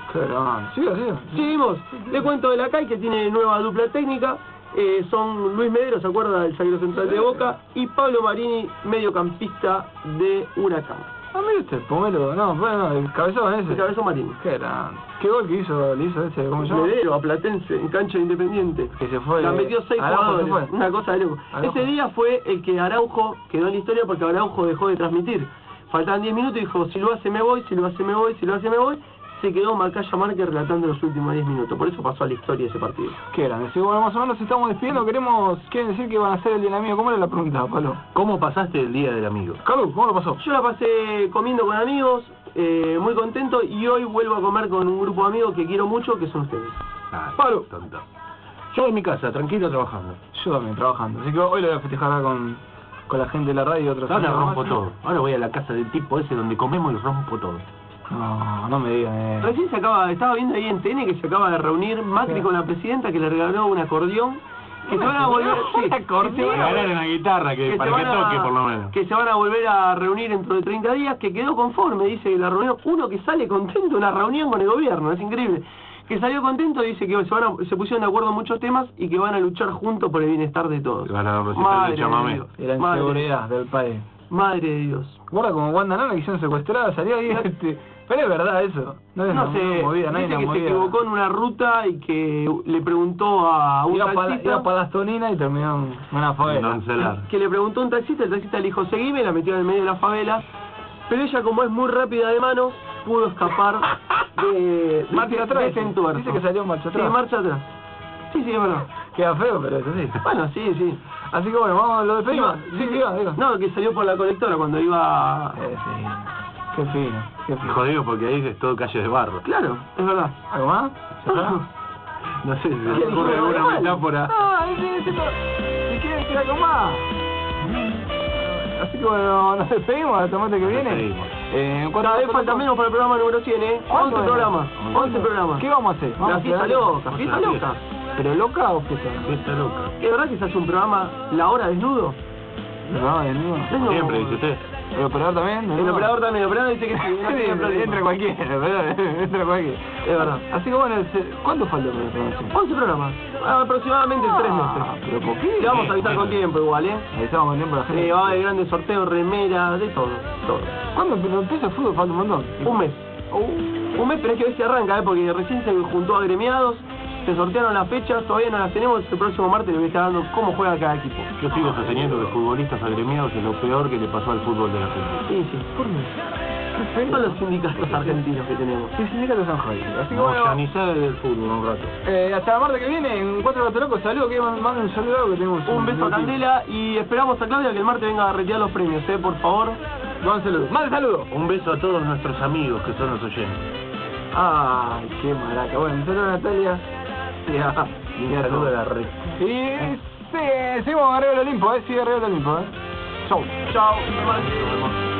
S2: Seguimos. Le cuento de la CAI, que tiene nueva dupla técnica. Son Luis Medero, ¿se acuerda? Del zaguero central de Boca, y Pablo Marini, mediocampista de Huracán.
S1: mire usted, Pomelo, el cabezón ese.
S2: El cabezón Marini.
S1: Qué grande. ¿Qué gol que le hizo ese? ¿Cómo se llama?
S2: Medero, a Platense, en cancha de Independiente.
S1: Que se fue.
S2: La metió 6 jugadores. Una cosa de loco. Ese día fue el que Araujo quedó en la historia, porque Araujo dejó de transmitir. Faltaban 10 minutos y dijo, si lo hace me voy, si lo hace me voy, si lo hace me voy. Se quedó Macaya Márquez relatando los últimos 10 minutos. Por eso pasó a la historia ese partido.
S1: Qué grande. Sí, bueno, más o menos estamos despidiendo. Quieren decir que van a hacer el Día del Amigo. ¿Cómo era la pregunta, Pablo?
S9: ¿Cómo pasaste el Día del Amigo?
S1: Carlos, ¿cómo lo pasó?
S2: Yo la pasé comiendo con amigos, muy contento, y hoy vuelvo a comer con un grupo de amigos que quiero mucho, que son ustedes.
S1: Pablo.
S9: Yo en mi casa, tranquilo, trabajando.
S1: Yo también, trabajando. Así que hoy lo voy a festejar acá con la gente de la radio y otros.
S9: Ahora rompo todo. Ahora voy a la casa del tipo ese donde comemos y rompo todo.
S1: No me digan.
S2: Recién estaba viendo ahí en TN que se acaba de reunir Macri con la presidenta, que le regaló un acordeón. Que se van a volver...
S9: regalar una guitarra para que toque por lo menos.
S2: Que se van a volver a reunir dentro de 30 días, que quedó conforme, dice la reunión. Uno que sale contento de una reunión con el gobierno, es increíble. Que salió contento, dice que se pusieron de acuerdo en muchos temas y que van a luchar juntos por el bienestar de todos.
S1: Madre de Dios. Y la inseguridad del país.
S2: Madre de Dios.
S1: Guarda como Wanda Nara, quisieron secuestrada, salió ahí pero es verdad eso.
S2: No sé, dice que se equivocó en una ruta y que le preguntó a un taxista...
S1: Iba para las Toninas y terminó en una favela.
S2: Que le preguntó a un taxista, el taxista le dijo seguime, la metió en el medio de la favela, pero ella, como es muy rápida de manos, pudo escapar de
S1: marcha atrás.
S2: ese entuerto.
S1: Dice que salió marcha atrás.
S2: Sí, marcha atrás. Sí, es verdad.
S1: Queda feo, pero es así.
S2: Bueno, sí.
S1: Así que bueno, vamos, lo despedimos. Sí, diga.
S2: No, que salió por la colectora cuando iba...
S1: Sí. Qué fino.
S9: Jodido porque ahí es todo calle de barro.
S2: Claro, es verdad.
S1: ¿Algo más?
S9: No sé si se me ocurre alguna metáfora.
S1: Si quieren decir algo más. Así que bueno, nos despedimos hasta el martes que viene.
S2: Cada vez falta menos para el programa número 100, 11 programas. 11 programas.
S1: ¿Qué vamos a hacer?
S2: La fiesta loca, fiesta loca.
S1: ¿Pero loca o fiesta?
S9: Fiesta loca.
S2: ¿Es verdad que se hace un programa La Hora Desnudo?
S1: No, desnudo.
S9: Siempre, dice usted.
S1: ¿El operador también?
S2: El operador dice que sí.
S1: Entra cualquiera, entra cualquiera.
S2: Es verdad.
S1: Así que bueno, ¿cuánto falta para el programa?
S2: 11 programas. Aproximadamente 3 meses.
S1: ¿Pero por qué?
S2: Le vamos a avisar con tiempo igual,
S1: Avisamos con tiempo a la gente.
S2: Va a haber grandes sorteos, remeras, de todo.
S1: ¿Cuándo empieza el fútbol? Falta un montón.
S2: Un mes. Un mes, pero hay que ver si arranca, porque recién se juntó agremiados. Se sortearon las fechas, todavía no las tenemos. El próximo martes les voy a estar dando cómo juega cada equipo.
S9: Yo sigo sosteniendo que futbolistas agremiados es lo peor que le pasó al fútbol de la Argentina.
S2: Sí. ¿Por qué? Son los sindicatos argentinos que tenemos.
S1: Sí, sindicatos son jodidos. Así que
S9: No,
S1: bueno,
S9: yanizada del fútbol un rato.
S1: hasta el martes que viene, en 4 Gatos Locos, saludos, que manden un saludo, que tenemos
S2: Un beso a Candela y esperamos a Claudia que el martes venga a retirar los premios, por favor.
S1: Manden saludos. Manden saludos.
S9: Un beso a todos nuestros amigos que son los oyentes.
S1: Ay, qué maraca. Bueno, un saludo a Natalia. Y
S9: un saludo a la red.
S1: Y seguimos arriba del Olimpo, sigue arriba del Olimpo, Chau.